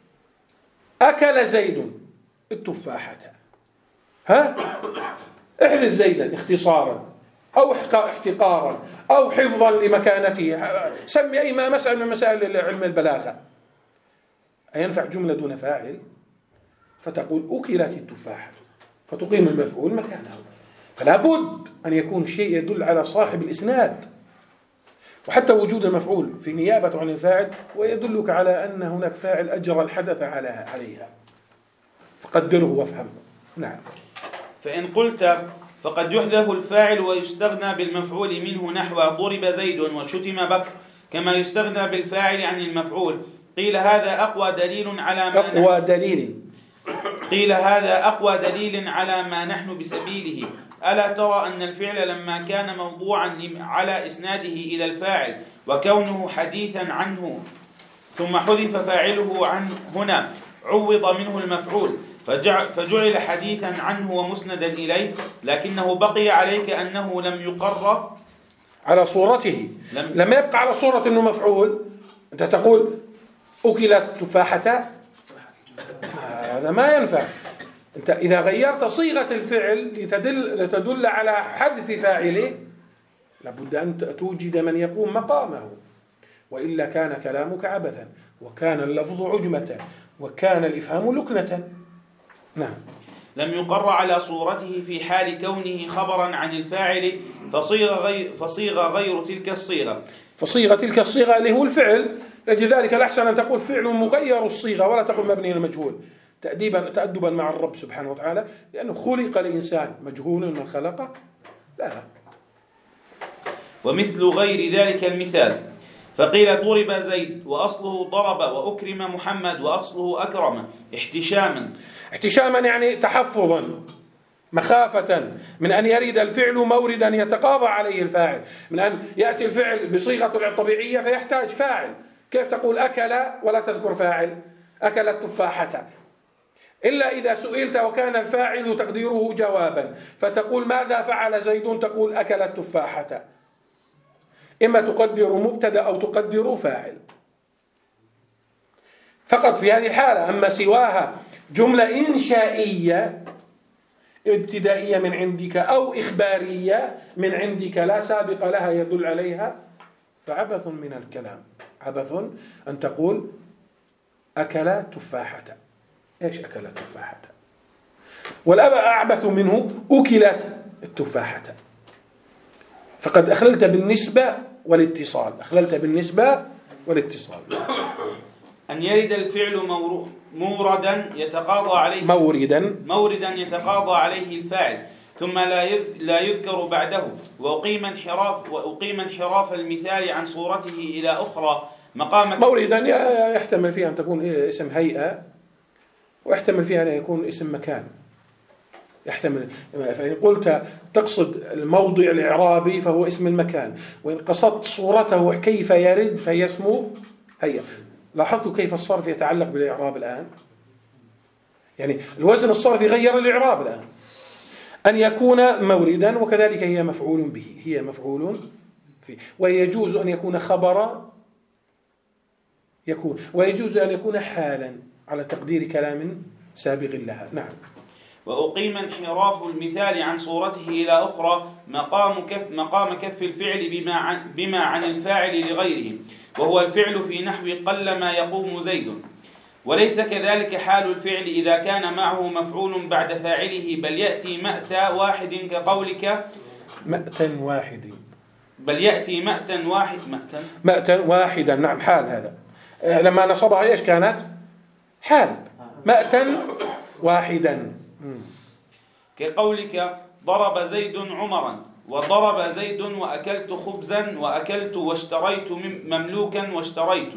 أكل زيد التفاحة. ها، احذف زيدا اختصارا أو احتقارا أو حفظا لمكانته، سمي أي مسألة من مسائل علم البلاغة. أينفع جملة دون فاعل؟ فتقول أكلت التفاحة فتقيم المفعول مكانه. فلا بد أن يكون شيء يدل على صاحب الإسناد، وحتى وجود المفعول في نيابة عن الفاعل ويدلك على أن هناك فاعل أجرى الحدث عليها، فقدره وافهمه. نعم. فإن قلت فقد يحذف الفاعل ويستغنى بالمفعول منه، نحو ضرب زيد وشتم بكر، كما يستغنى بالفاعل عن المفعول. قيل هذا أقوى دليل على ما أقوى دليل قيل هذا أقوى دليل على ما نحن بسبيله. ألا ترى أن الفعل لما كان موضوعا على إسناده إلى الفاعل وكونه حديثا عنه ثم حذف فاعله عنه هنا عوض منه المفعول فجعل حديثا عنه ومسندا إليه، لكنه بقي عليك أنه لم يقر على صورته، لم, لم يبقى على صورة أنه مفعول. أنت تقول أكلت تفاحة، هذا ما ينفع. أنت إذا غيرت صيغة الفعل لتدل, لتدل على حذف فاعله لابد أن توجد من يقوم مقامه، وإلا كان كلامك عبثا، وكان اللفظ عجمة، وكان الإفهام لكنة. نعم. لم يقر على صورته في حال كونه خبرا عن الفاعل فصيغ غير, فصيغ غير تلك الصيغة فصيغة تلك الصيغة اللي هو الفعل. لذلك الأحسن أن تقول فعل مغير الصيغة ولا تقول مبني المجهول، تأديبا تأدبا مع الرب سبحانه وتعالى، لأنه خلق الإنسان مجهول من خلقه. لا. ومثل غير ذلك المثال، فقيل ضرب زيد وأصله ضرب وأكرم محمد وأصله أكرم احتشاما. احتشاما يعني تحفظا، مخافة من أن يرد الفعل موردا يتقاضى عليه الفاعل، من أن يأتي الفعل بصيغة الطبيعية فيحتاج فاعل. كيف تقول أكل ولا تذكر فاعل؟ أكل التفاحة، إلا إذا سئلت وكان الفاعل تقديره جوابا، فتقول ماذا فعل زيد؟ تقول أكل التفاحة. إما تقدر مبتدأ أو تقدر فاعل فقط في هذه الحالة. أما سواها جملة إنشائية ابتدائية من عندك أو إخبارية من عندك لا سابق لها يدل عليها، فعبث من الكلام. عبث أن تقول أكل تفاحة. إيش أكل تفاحة؟ والأبى أعبث منه أكلت التفاحة. فقد أخللت بالنسبة والاتصال، أخللت بالنسبة والاتصال. أن يرد الفعل موردا يتقاضى عليه موردا موردا يتقاضى عليه الفاعل ثم لا لا يذكر بعده، وأقيم انحراف وأقيم انحراف المثال عن صورته إلى أخرى مقام. موردا يحتمل فيها أن تكون اسم هيئة، ويحتمل فيها أن يكون اسم مكان. يحتمل، فإن قلت تقصد الموضع الإعرابي فهو اسم المكان، وإن قصدت صورته كيف يرد فهي اسمه هيئة. لاحظتوا كيف الصرف يتعلق بالإعراب الآن؟ يعني الوزن الصرفي غير الإعراب الآن. أن يكون موردا، وكذلك هي مفعول به، هي مفعول فيه، ويجوز أن يكون خبرا يكون، ويجوز أن يكون حالا على تقدير كلام سابق لها. نعم. وأقيم انحراف المثال عن صورته إلى أخرى مقام كف, مقام كف الفعل بما عن, بما عن الفاعل لغيره، وهو الفعل في نحو قل ما يقوم زيد. وليس كذلك حال الفعل إذا كان معه مفعول بعد فاعله، بل يأتي مأتى واحد كقولك مأتى واحد، بل يأتي مأتى واحد مأتى مأتى واحدا. نعم، حال هذا لما نصبها إيش كانت؟ حال. مأتى واحدا كقولك ضرب زيد عمرا، وضرب زيد وأكلت خبزا، وأكلت واشتريت مملوكا واشتريت.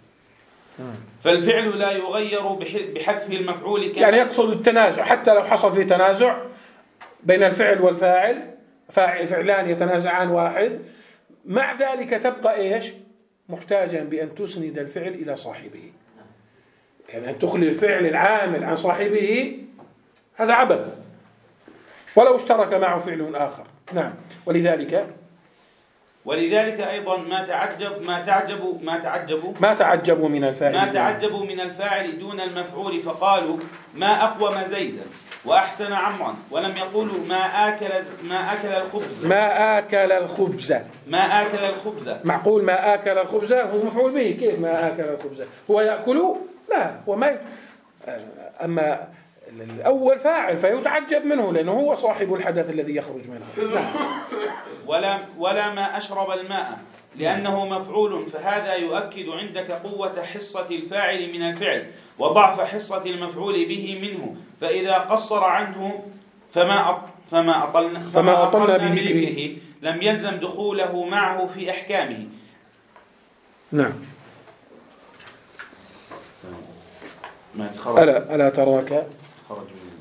فالفعل لا يغير بحذف المفعول، يعني يقصد التنازع، حتى لو حصل في تنازع بين الفعل والفاعل، فعلان يتنازعان واحد، مع ذلك تبقى إيش؟ محتاجا بأن تسند الفعل إلى صاحبه. يعني أن تخلي الفعل العامل عن صاحبه هذا عبث، ولو اشترك معه فعل آخر. نعم. ولذلك ولذلك أيضا ما تعجب ما تعجب ما تعجبوا ما تعجبوا من الفاعل ما تعجبوا من الفاعل دون المفعول، فقالوا ما أقوم زيدا وأحسن عمرا، ولم يقولوا ما آكل ما آكل الخبز ما آكل الخبز ما آكل الخبز معقول ما آكل الخبز هو مفعول به، كيف ما آكل الخبز؟ هو يأكله؟ لا، هو ما يت... أما الأول فاعل فيتعجب منه لأنه هو صاحب الحدث الذي يخرج منه. لا. ولا ولا ما أشرب الماء لأنه مفعول، فهذا يؤكد عندك قوة حصة الفاعل من الفعل وضعف حصة المفعول به منه، فإذا قصر عنه فما فما أطلنا فما أطلنا بذكره لم يلزم دخوله معه في أحكامه. نعم. ألا ألا تراك خرج من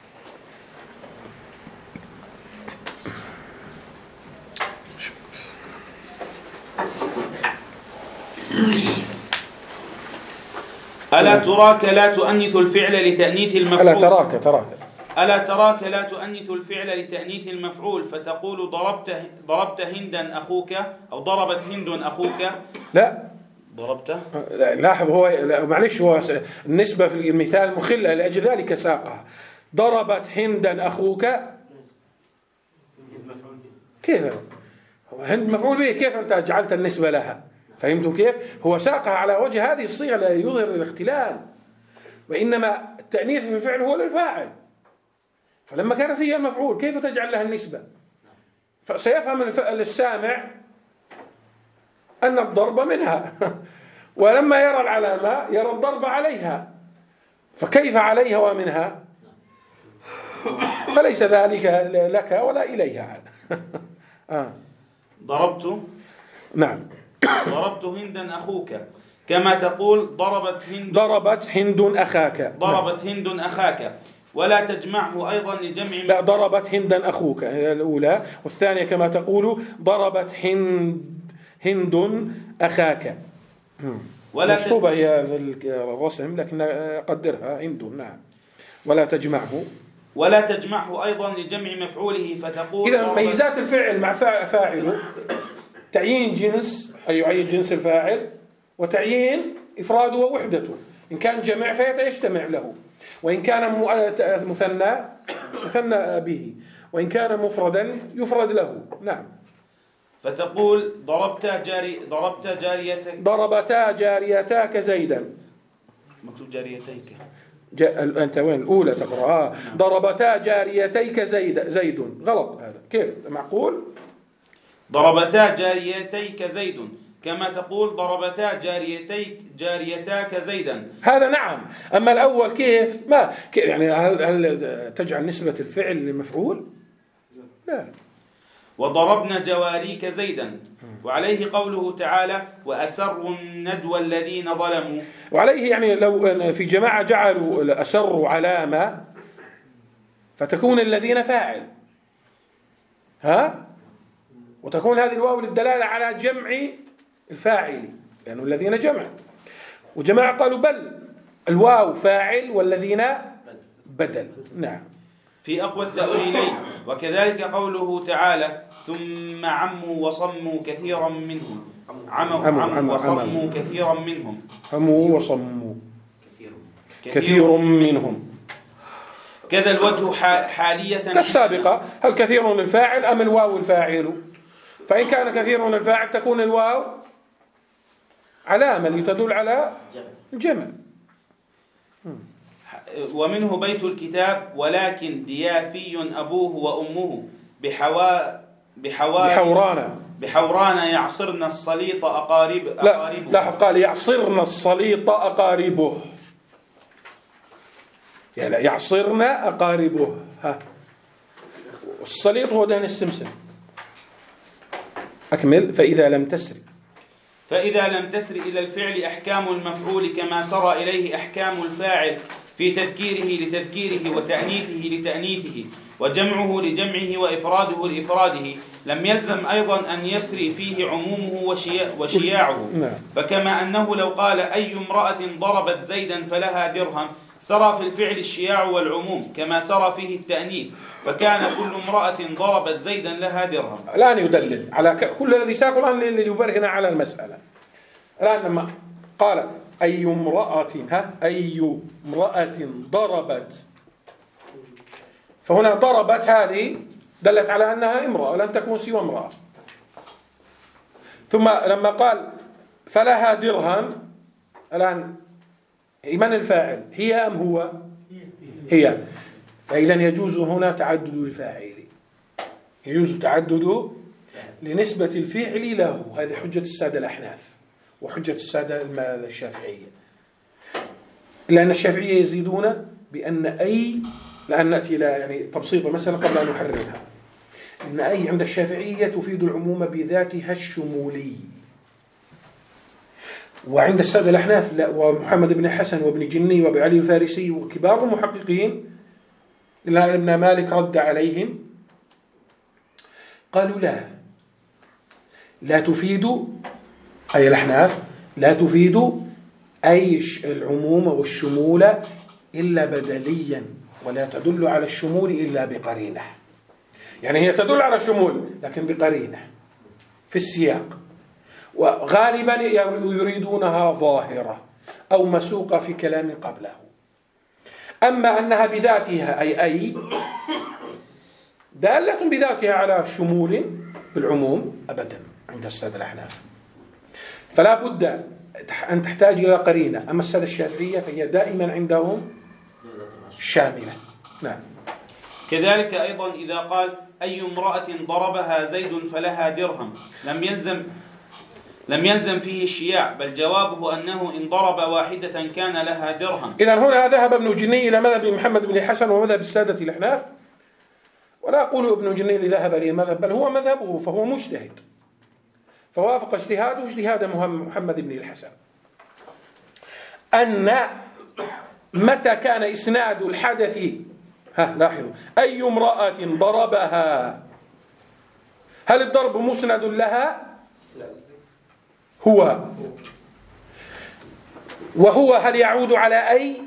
ألا تراك لا تؤنث الفعل لتأنيث المفعول. ألا تراك تراك ألا تراك لا تؤنث الفعل لتأنيث المفعول، فتقول ضربت ضربت هندا أخوك، أو ضربت هند أخوك. لا ضربته. لاحظ هو معلش، هو النسبة في المثال مخلة، لأجل ذلك ساقها. ضربت هندا أخوك، كيف هند مفعول به، كيف أنت جعلت النسبة لها؟ فهمتم كيف؟ هو ساقها على وجه هذه الصيغة لا يظهر الاختلال، وإنما التأنيث في الفعل هو للفاعل، فلما كانت هي المفعول كيف تجعل لها النسبة؟ فسيفهم السامع أن الضرب منها ولما يرى العلامة يرى الضرب عليها، فكيف عليها ومنها؟ فليس ذلك لك ولا إليها. آه. ضربت نعم ضربت هندا أخوك، كما تقول ضربت هند ضربت هند أخاك. ضربت هند أخاك، ولا تجمعه أيضا لجمع. لا، ضربت هندا أخوك الأولى، والثانية كما تقول ضربت هند هند أخاك. ولا مكتوبة هي في الرسم لكن قدرها هند. نعم. ولا تجمعه ولا تجمعه أيضا لجمع مفعوله، فتقول إذا ميزات الفعل مع فاعله تعيين جنس، أي يعين جنس الفاعل، وتعيين إفراده ووحدته. إن كان جمع فيجتمع له، وإن كان مثنى مثنى به، وإن كان مفردا يفرد له. نعم. فتقول ضربت جاري ضربت جاريتك ضربتا جاريتاك زيدا. مكتوب جاريتيك. جا... أنت وين الأولى تقرأ؟ آه. ضربتا جاريتيك زيد زيد غلط. هذا كيف معقول؟ ضربتا جاريتيك زيد، كما تقول ضربتا جاريتيك جاريتاك زيدا. هذا نعم. أما الأول كيف؟ ما يعني هل, هل تجعل نسبة الفعل لمفعول؟ لا. وضربنا جواريك زيدا. وعليه قوله تعالى وأسروا النجوى الذين ظلموا. وعليه يعني لو في جماعة جعلوا أسروا علامة فتكون الذين فاعل، ها، وتكون هذه الواو للدلالة على جمع الفاعل لأنه الذين جمع. وجماعة قالوا بل الواو فاعل والذين بدل. نعم. في أقوى التأويلين. وكذلك قوله تعالى ثم عموا وصموا كثيرا منهم. عموا, عموا, عموا وصموا كثيرا منهم. عموا وصموا كثير منهم. كذا الوجه حالية كالسابقة. هل كثير الفاعل أم الواو الفاعل؟ فإن كان كثير الفاعل تكون الواو علامة لتدل على الجمع. ومنه بيت الكتاب ولكن ديافي أبوه وأمه بحوا بحوا بحوران بحوران يعصرن الصليط أقارب أقاربه. لا قال يعصرن الصليط أقاربه، يعني يعصرن أقاربه. ها الصليط هو دهن السمسم. أكمل. فإذا لم تسري فإذا لم تسري إلى الفعل أحكام المفعول كما سرى إليه أحكام الفاعل في تذكيره لتذكيره وتأنيثه لتأنيثه وجمعه لجمعه وإفراده لإفراده لم يلزم أيضا أن يسري فيه عمومه وشياعه. فكما أنه لو قال أي امرأة ضربت زيدا فلها درهم سرى في الفعل الشياع والعموم كما سرى فيه التأنيث فكان كل امرأة ضربت زيدا لها درهم. الآن يدلل على كل الذي ساق الآن ليبرهن على المسألة. الآن لما قال أي امرأة ها أي امرأة ضربت، فهنا ضربت هذه دلت على أنها امرأة ولن تكون سوى امرأة. ثم لما قال فلها درهم، الآن من الفاعل؟ هي أم هو؟ هي. فإذا يجوز هنا تعدد الفاعل، يجوز تعدد لنسبة الفعل له. هذه حجة السادة الأحناف وحجة السادة الشافعية، لأن الشافعية يزيدون بأن أي، لأن نأتي إلى يعني تبسيط المسألة قبل أن نحررها، إن أي عند الشافعية تفيد العموم بذاتها الشمولي، وعند السادة الأحناف ومحمد بن حسن وابن جني وابي علي الفارسي وكبار المحققين إلا ابن مالك رد عليهم قالوا لا لا تفيد، أي الأحناف لا تفيد أي العموم والشمول إلا بدليا، ولا تدل على الشمول إلا بقرينة. يعني هي تدل على الشمول لكن بقرينة في السياق، وغالبا يريدونها ظاهرة أو مسوقة في كلام قبله. أما أنها بذاتها أي أي دالة بذاتها على شمول بالعموم أبدا عند السادة الأحناف، فلا بد أن تحتاج إلى قرينة. أما السادة الشافعية فهي دائما عندهم شاملة. نعم. كذلك أيضا إذا قال أي امرأة ضربها زيد فلها درهم لم يلزم لم يلزم فيه الشياع، بل جوابه أنه إن ضرب واحدة كان لها درهم. إذن هنا ذهب ابن جني إلى مذهب محمد بن حسن ومذهب السادة الأحناف، ولا أقول ابن جني ذهب إلى مذهب، بل هو مذهبه، فهو مجتهد فوافق اجتهاده اجتهاد محمد بن الحسن، أن متى كان إسناد الحدث، ها لاحظوا، أي امرأة ضربها، هل الضرب مسند لها؟ هو وهو هل يعود على أي؟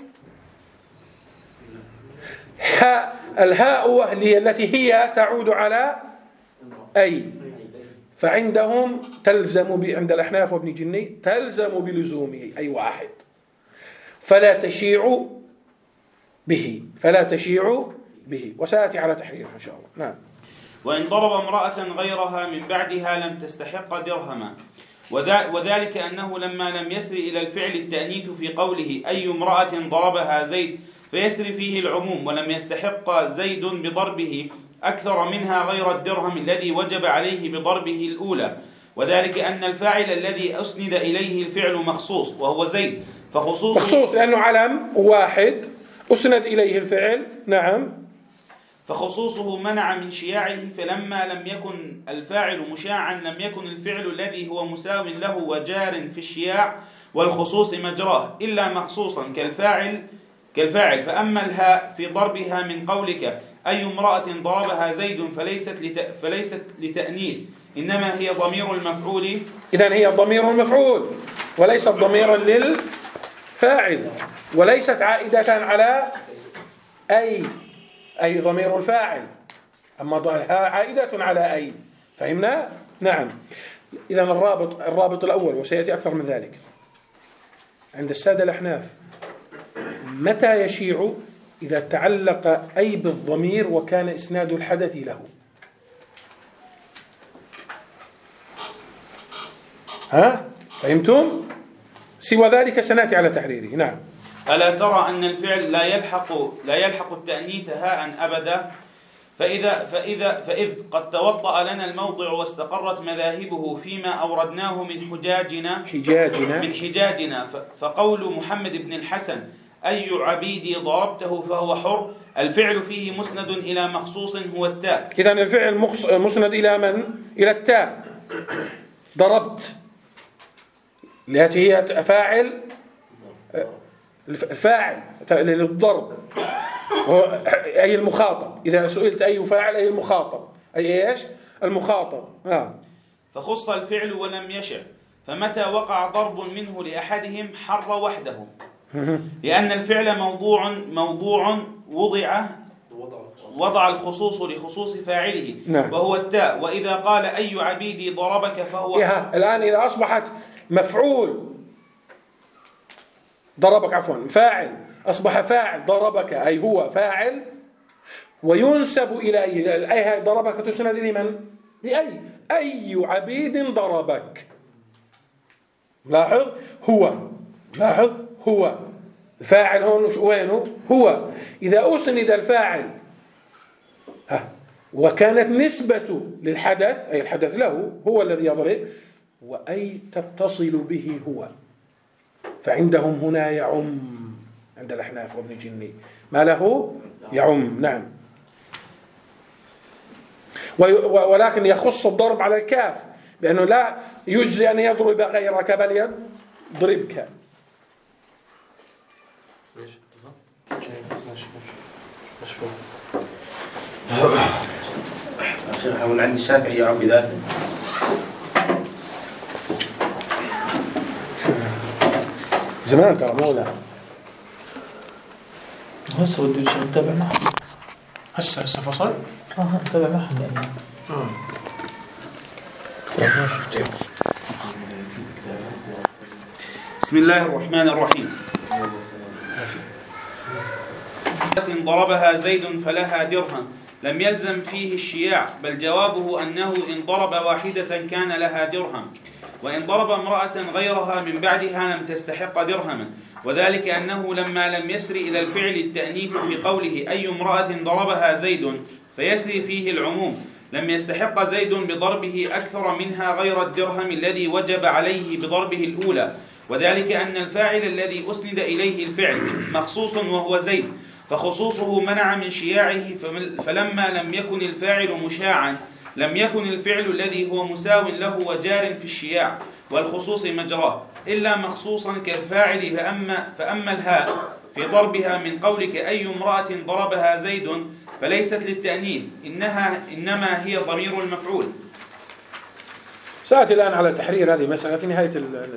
ها الهاء التي هي تعود على أي، فعندهم تلزم عند الأحناف وابن جني تلزم بلزومه أي واحد، فلا تشيع به فلا تشيع به وسأتي على تحريرها إن شاء الله. نعم. وإن ضرب امرأة غيرها من بعدها لم تستحق درهما، وذلك أنه لما لم يسر إلى الفعل التأنيث في قوله أي امرأة ضربها زيد فيسر فيه العموم، ولم يستحق زيد بضربه أكثر منها غير الدرهم الذي وجب عليه بضربه الأولى، وذلك أن الفاعل الذي أسند إليه الفعل مخصوص وهو زيد، فخصوص مخصوص لأنه علم واحد أسند إليه الفعل. نعم. فخصوصه منع من شياعه، فلما لم يكن الفاعل مشاعا لم يكن الفعل الذي هو مساو له وجار في الشياع والخصوص مجراه إلا مخصوصا كالفاعل كالفاعل فأما الهاء في ضربها من قولك أي امرأة ضربها زيد فليست لت... فليست لتأنيث، إنما هي ضمير المفعول. إذن هي ضمير المفعول وليست ضميرا للفاعل، وليست عائدة على أي أي ضمير الفاعل، أما الهاء عائدة على أي. فهمنا؟ نعم. إذن الرابط الرابط الأول، وسيأتي أكثر من ذلك عند السادة الأحناف، متى يشيع؟ إذا تعلق أي بالضمير وكان إسناد الحدث له. ها؟ فهمتم؟ سوى ذلك سنأتي على تحريره. نعم. ألا ترى أن الفعل لا يلحق لا يلحق التأنيث هاء أبدا، فإذا فإذا فإذ قد توطأ لنا الموضع واستقرت مذاهبه فيما أوردناه من حجاجنا حجاجنا من حجاجنا فقول محمد بن الحسن أي عبيدي ضربته فهو حر، الفعل فيه مسند إلى مخصوص هو التاء. إذن الفعل مسند إلى من؟ إلى التاء. ضربت التي هي فاعل، الفاعل للضرب أي المخاطب. إذا سئلت أي فاعل أي المخاطب، أي إيش؟ المخاطب. آه. فخص الفعل ولم يشع، فمتى وقع ضرب منه لأحدهم حر وحده، لأن الفعل موضوع موضوع وضع وضع الخصوص لخصوص فاعله. نعم. وهو التاء. وإذا قال أي عبيدي ضربك فهو إيه. الآن إذا أصبحت مفعول ضربك عفوا فاعل، أصبح فاعل ضربك أي هو فاعل، وينسب إلى أي أي ضربك تسند لمن؟ لأي أي عبيد ضربك. لاحظ هو لاحظ هو الفاعل هون وينه؟ هو. إذا أسند الفاعل ها وكانت نسبة للحدث أي الحدث له هو الذي يضرب، وأي تتصل به هو، فعندهم هنا يعم عند الأحناف وابن جني ما له يعم. نعم. ولكن يخص الضرب على الكاف بأنه لا يجزي أن يضرب غيرك بل يضربك. من عند الشافعي يعم بذاته. زمان ترى مولا هسه بده يجي نتابع معه. هسه هسه فصل اه نتابع معهم يعني. اه بسم الله الرحمن الرحيم. ضربها زيد فلها درهم لم يلزم فيه الشياع، بل جوابه أنه إن ضرب واحدة كان لها درهم، وإن ضرب امرأة غيرها من بعدها لم تستحق درهما، وذلك أنه لما لم يسر إلى الفعل التأنيث في قوله أي امرأة ضربها زيد فيسري فيه العموم، لم يستحق زيد بضربه أكثر منها غير الدرهم الذي وجب عليه بضربه الأولى، وذلك أن الفاعل الذي أسند إليه الفعل مخصوص وهو زيد، فخصوصه منع من شياعه، فلما لم يكن الفاعل مشاعا لم يكن الفعل الذي هو مساو له وجار في الشياع والخصوص مجراه إلا مخصوصا كالفاعل. فأما, فأما الهاء في ضربها من قولك أي امرأة ضربها زيد فليست للتأنيث، إنها إنما هي ضمير المفعول. سأتي الآن على تحرير هذه المسألة في نهاية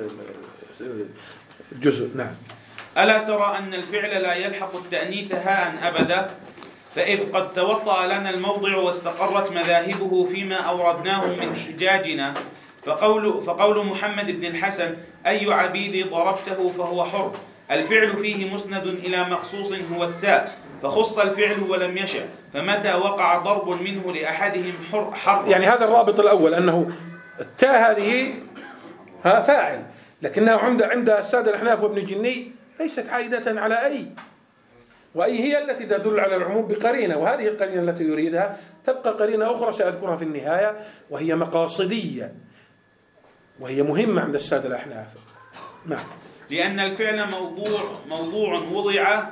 الجزء. نعم. ألا ترى أن الفعل لا يلحق التأنيث هاء أبدا، فإذ قد توطأ لنا الموضع واستقرت مذاهبه فيما أوردناه من حجاجنا، فقول, فقول محمد بن الحسن أي عبيدي ضربته فهو حر، الفعل فيه مسند إلى مخصوص هو التاء، فخص الفعل ولم يشع، فمتى وقع ضرب منه لأحدهم حر, حر. يعني هذا الرابط الأول أنه التاء هذه ها فاعل، لكنها عند عند السادة الأحناف وابن جني ليست عائدة على أي، وأي هي التي تدل على العموم بقرينة، وهذه القرينة التي يريدها تبقى قرينة أخرى سأذكرها في النهاية وهي مقاصدية، وهي مهمة عند السادة الأحناف. نعم. لأن الفعل موضوع موضوع وضع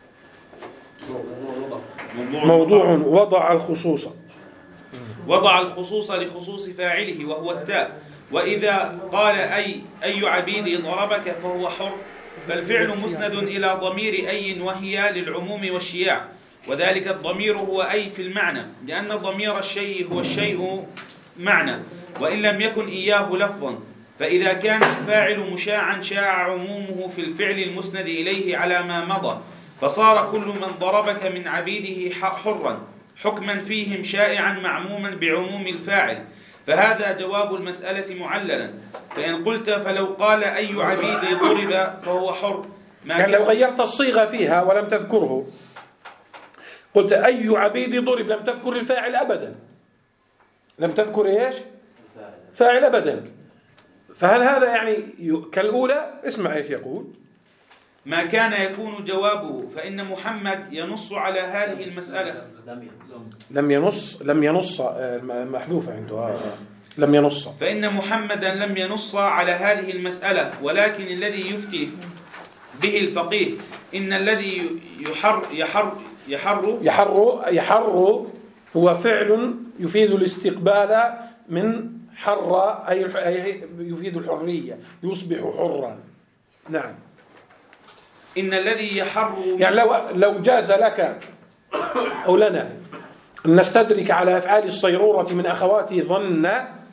موضوع وضع الخصوص وضع الخصوص لخصوص فاعله وهو التاء. وإذا قال أي أي عبيدي ضربك فهو حر، فالفعل مسند إلى ضمير أي وهي للعموم والشياع، وذلك الضمير هو أي في المعنى، لأن ضمير الشيء هو الشيء معنى وإن لم يكن إياه لفظا. فإذا كان الفاعل مشاعا شاع عمومه في الفعل المسند إليه على ما مضى، فصار كل من ضربك من عبيده حرا حكما فيهم شائعا معموما بعموم الفاعل. فهذا جواب المسألة معللا. فإن قلت فلو قال أي عبيدي ضرب فهو حر، ما يعني لو غيرت الصيغة فيها ولم تذكره، قلت أي عبيدي ضرب، لم تذكر الفاعل أبدا، لم تذكر إيش؟ فاعل أبدا. فهل هذا يعني كالأولى؟ اسمع إيش يقول: ما كان يكون جوابه فإن محمد ينص على هذه المسألة. لم ينص لم ينص محذوفة عنده، لم ينص فإن محمدا لم ينص على هذه المسألة، ولكن الذي يفتي به الفقيه إن الذي يحر يحر يحر يحر يحر هو فعل يفيد الاستقبال من حر، أي يفيد الحرية، يصبح حرا. نعم. إن الذي يحر يعني لو لو جاز لك أو لنا أن نستدرك على أفعال الصيرورة من أخواته ظن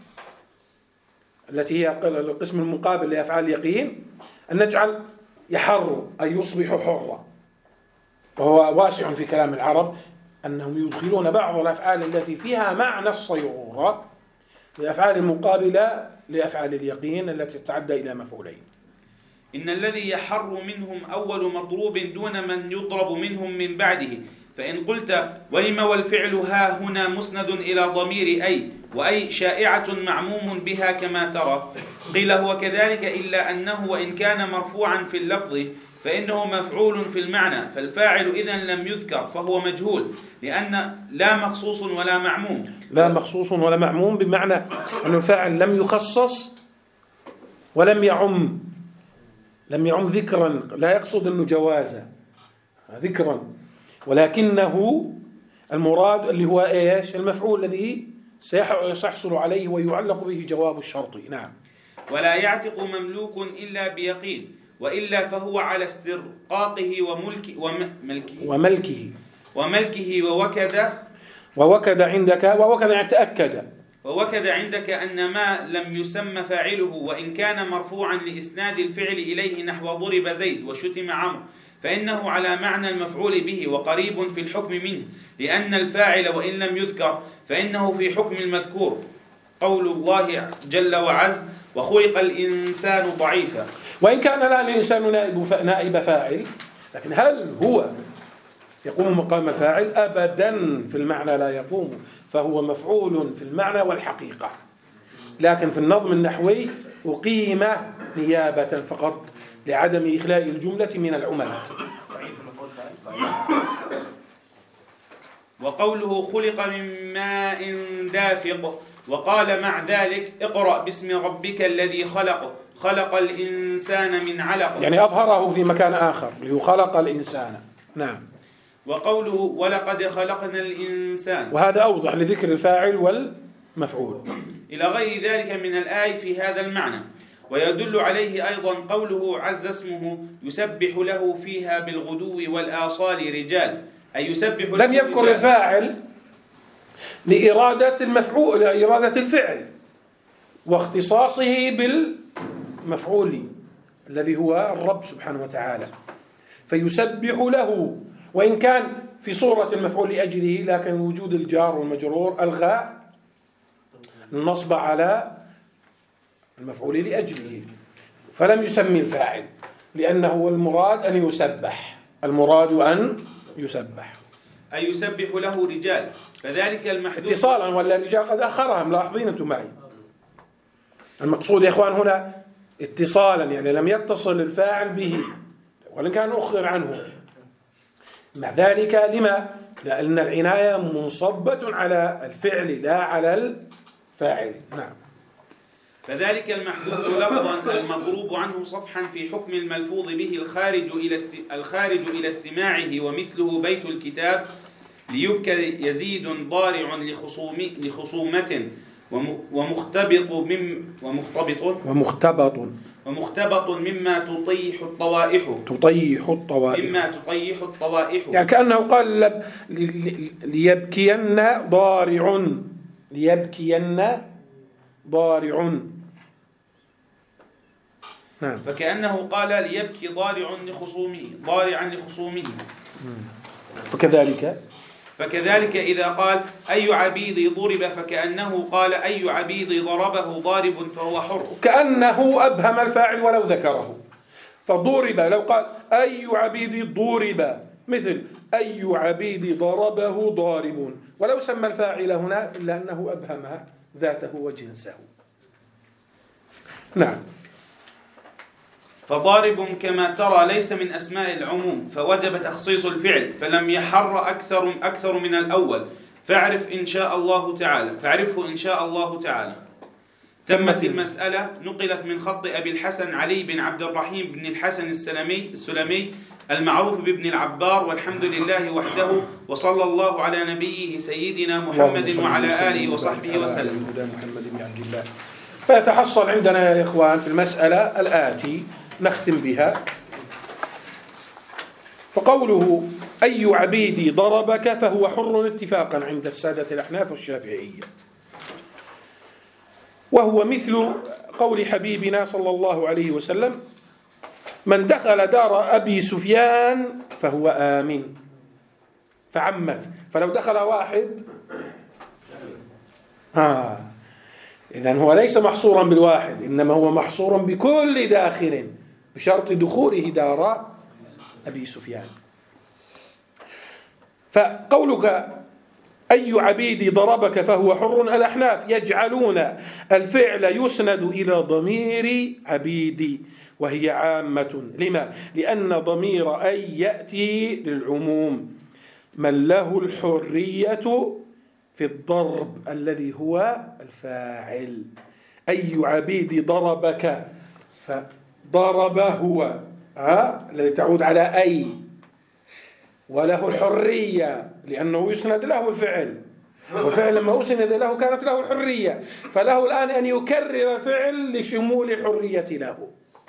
التي هي القسم المقابل لأفعال اليقين، أن نجعل يحر أي يصبح حرا. وهو واسع في كلام العرب أنهم يدخلون بعض الأفعال التي فيها معنى الصيرورة لأفعال المقابلة لأفعال اليقين التي تتعدى إلى مفعولين. إن الذي يحر منهم أول مضروب دون من يضرب منهم من بعده. فإن قلت ولم والفعل ها هنا مسند إلى ضمير أي، وأي شائعة معموم بها كما ترى، قيل هو كذلك، إلا أنه وإن كان مرفوعا في اللفظ فإنه مفعول في المعنى، فالفاعل إذن لم يذكر فهو مجهول، لأن لا مخصوص ولا معموم. لا مخصوص ولا معموم بمعنى أن الفاعل لم يخصص ولم يعم، لم يعم ذكرا، لا يقصد أنه جوازا ذكرا، ولكنه المراد اللي هو إيش؟ المفعول الذي سيحصل عليه ويعلق به جواب الشرط. نعم. ولا يعتق مملوك إلا بيقين، وإلا فهو على استرقاقه وملك وملكه وملكه وملكه ووكد ووكد عندك، ووكد يعني تأكد، ووكد عندك أن ما لم يسمى فاعله وإن كان مرفوعا لإسناد الفعل إليه نحو ضرب زيد وشتم عمرو، فإنه على معنى المفعول به وقريب في الحكم منه، لأن الفاعل وإن لم يذكر فإنه في حكم المذكور. قول الله جل وعز: وخلق الإنسان ضعيفا. وإن كان لا الإنسان نائب نائب فاعل، لكن هل هو يقوم مقام الفاعل؟ أبدا، في المعنى لا يقوم، فهو مفعول في المعنى والحقيقة، لكن في النظم النحوي أقيم نيابة فقط لعدم إخلاء الجملة من العمد. وقوله خلق من ماء دافق، وقال مع ذلك: اقرأ باسم ربك الذي خلق خلق الإنسان من علق، يعني أظهره في مكان آخر ليخلق الإنسان. نعم. وقوله ولقد خلقنا الإنسان، وهذا أوضح لذكر الفاعل والمفعول، إلى غير ذلك من الآي في هذا المعنى. ويدل عليه أيضا قوله عز اسمه: يسبح له فيها بالغدو والآصال رجال، أي يسبح له. لم يذكر رجال الفاعل لإرادة المفعول، لإرادة الفعل واختصاصه بالمفعول الذي هو الرب سبحانه وتعالى، فيسبح له، وإن كان في صورة المفعول لأجله، لكن وجود الجار والمجرور ألغى النصب على المفعول لأجله، فلم يسمي الفاعل، لأنه المراد أن يسبح، المراد أن يسبح، أي يسبح له رجال، فذلك المحذوف اتصالا، ولا الرجال قد أخرها، ملاحظين أنتم معي. المقصود يا إخوان هنا اتصالا، يعني لم يتصل الفاعل به ولن كان أخر عنه. مع ذلك لما؟ لأن العناية منصبة على الفعل لا على الفاعل. نعم. فذلك المحذوف لفظا المضروب عنه صفحا في حكم الملفوظ به الخارج إلى الخارج إلى استماعه، ومثله بيت الكتاب ليبكى يزيد ضارع لخصوم لخصومة ومختبط مم ومختبط ومختبط ومختبط مما تطيح الطوائح تطيح الطوائح مما تطيح الطوائح يعني كأنه قال لب ليبكين ضارع ليبكين ضارع. نعم. فكأنه قال ليبكي ضارع لخصومه ضارعا لخصومه. فكذلك فكذلك إذا قال أي عبيدي ضرب فكأنه قال أي عبيدي ضربه ضارب فهو حر، كأنه أبهم الفاعل ولو ذكره. فضرب لو قال أي عبيدي ضرب مثل أي عبيدي ضربه ضارب، ولو سمى الفاعل هنا إلا أنه أبهم ذاته وجنسه. نعم. فضارب كما ترى ليس من أسماء العموم، فوجب تخصيص الفعل، فلم يحر أكثر أكثر من الأول، فاعرف إن شاء الله تعالى فاعرفه إن شاء الله تعالى. تمت المسألة. نقلت من خط أبي الحسن علي بن عبد الرحيم بن الحسن السلمي السلمي المعروف بابن العبار، والحمد لله وحده، وصلى الله على نبيه سيدنا محمد وعلى آله وصحبه وسلم. فيتحصل عندنا يا إخوان في المسألة الآتي نختم بها. فقوله أي عبيدي ضربك فهو حر اتفاقا عند السادة الأحناف والشافعية، وهو مثل قول حبيبنا صلى الله عليه وسلم من دخل دار أبي سفيان فهو آمن، فعمت. فلو دخل واحد ها إذن هو ليس محصورا بالواحد، إنما هو محصور بكل داخل بشرط دخوله دار أبي سفيان. فقولك أي عبيدي ضربك فهو حر، الأحناف يجعلون الفعل يسند إلى ضمير عبيدي وهي عامة. لما؟ لأن ضمير أي يأتي للعموم، من له الحرية في الضرب الذي هو الفاعل. أي عبيدي ضربك، فضرب هو ها الذي تعود على أي، وله الحرية لأنه يسند له الفعل، والفعل لما أسند له كانت له الحرية، فله الآن أن يكرر الفعل لشمول الحرية له.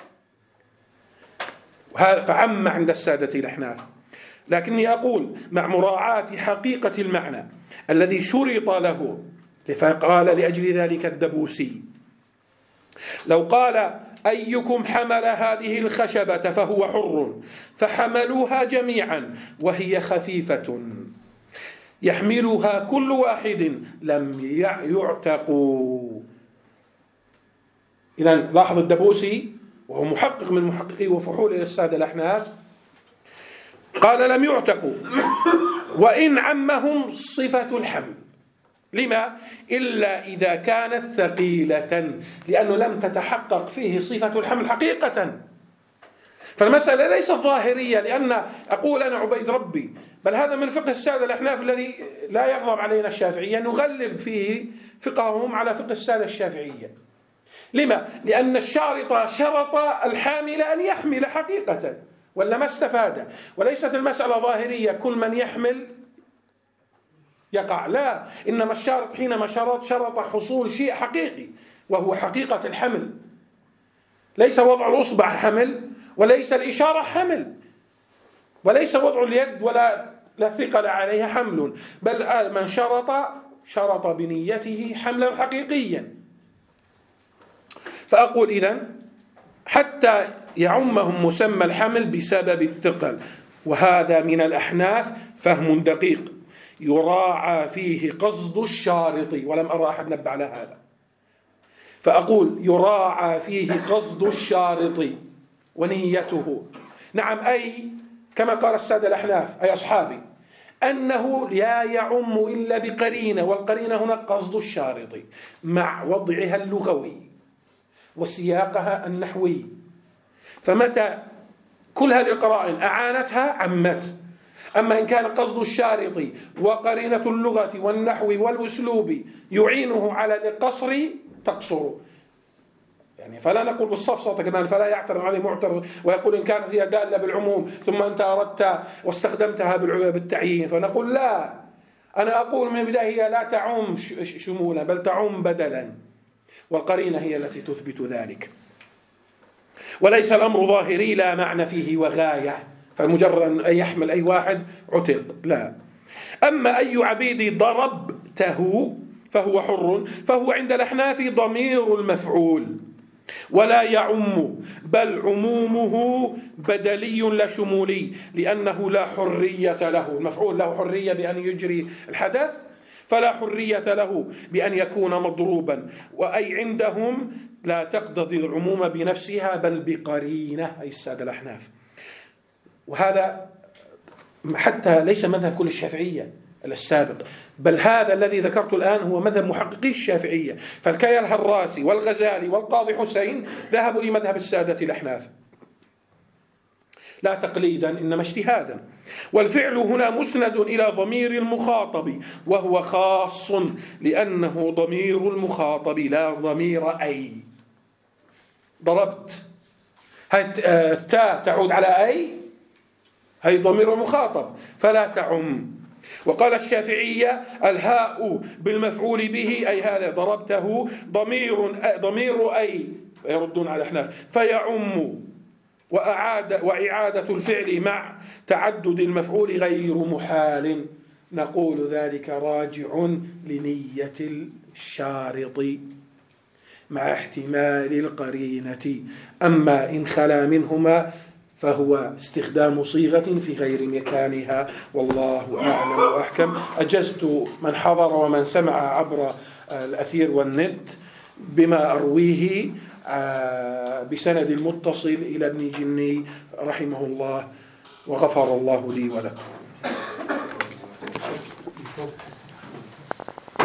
فعم عند السادة الأحناف. لكني أقول مع مراعاة حقيقة المعنى الذي شرط له، فقال لأجل ذلك الدبوسي لو قال أيكم حمل هذه الخشبة فهو حر، فحملوها جميعا وهي خفيفة يحملها كل واحد لم يعتقوا. إذن لاحظ الدبوسي وهو محقق من محققي وفحول السادة الأحناف قال لم يعتقوا وإن عمهم صفة الحمل. لما؟ إلا إذا كانت ثقيلة، لأنه لم تتحقق فيه صفة الحمل حقيقة. فالمسألة ليست ظاهرية لأن أقول أنا عبيد ربي، بل هذا من فقه السادة الأحناف الذي لا يغضب علينا الشافعية، نغلب فيه فقههم على فقه السادة الشافعية. لما؟ لأن الشارط شرط الحامل أن يحمل حقيقة ولا ما استفاد، وليست المسألة ظاهرية كل من يحمل يقع، لا، إنما الشارط حينما شرط شرط حصول شيء حقيقي وهو حقيقة الحمل، ليس وضع الأصبع حمل، وليس الإشارة حمل، وليس وضع اليد ولا لا ثقل عليها حمل، بل من شرط شرط بنيته حملا حقيقيا. فأقول إذن حتى يعمهم مسمى الحمل بسبب الثقل، وهذا من الأحناف فهم دقيق يراعى فيه قصد الشارط، ولم أرى أحد نبه على هذا. فأقول يراعى فيه قصد الشارط ونيته. نعم، أي كما قال السادة الأحناف أي أصحابي أنه لا يعم إلا بقرينة، والقرينة هنا قصد الشارط مع وضعها اللغوي وسياقها النحوي. فمتى كل هذه القرائن أعانتها عمت. أما إن كان قصد الشارط وقرينة اللغة والنحو والأسلوب يعينه على القصر تقصر. يعني فلا نقول بالصفصطة كذلك، فلا يعترض عليه معترض ويقول إن كانت هي دالة بالعموم ثم أنت أردت واستخدمتها بالتعيين، فنقول لا، أنا أقول من البداية هي لا تعم شمولا بل تعم بدلا، والقرينة هي التي تثبت ذلك. وليس الأمر ظاهري لا معنى فيه وغاية، فمجرد أن يحمل أي واحد عتق، لا. أما أي عبيدي ضربته فهو حر، فهو عند الأحناف ضمير المفعول ولا يعم، بل عمومه بدلي لا شمولي، لأنه لا حرية له. المفعول له حرية بأن يجري الحدث، فلا حرية له بأن يكون مضروبا. وأي عندهم لا تقتضي العموم بنفسها بل بقرينة، أي السادة الأحناف. وهذا حتى ليس مذهب كل الشافعية السابق، بل هذا الذي ذكرته الآن هو مذهب محققي الشافعية. فالكي الهراسي والغزالي والقاضي حسين ذهبوا لمذهب السادة الأحناف، لا تقليدا إنما اجتهادا. والفعل هنا مسند إلى ضمير المخاطب، وهو خاص لأنه ضمير المخاطب لا ضمير أي. ضربت، التاء تعود على أي، هي ضمير المخاطب فلا تعم. وقال الشافعية الهاء بالمفعول به، أي هذا ضربته ضمير ضمير أي، يردون على الأحناف فيعم. وأعاد وإعادة الفعل مع تعدد المفعول غير محال، نقول ذلك راجع لنية الشارط مع احتمال القرينة. أما إن خلا منهما فهو استخدام صيغة في غير مكانها، والله أعلم وأحكم. أجزت من حضر ومن سمع عبر الأثير والنت بما أرويه بسند المتصل إلى ابن جني رحمه الله، وغفر الله لي ولكم.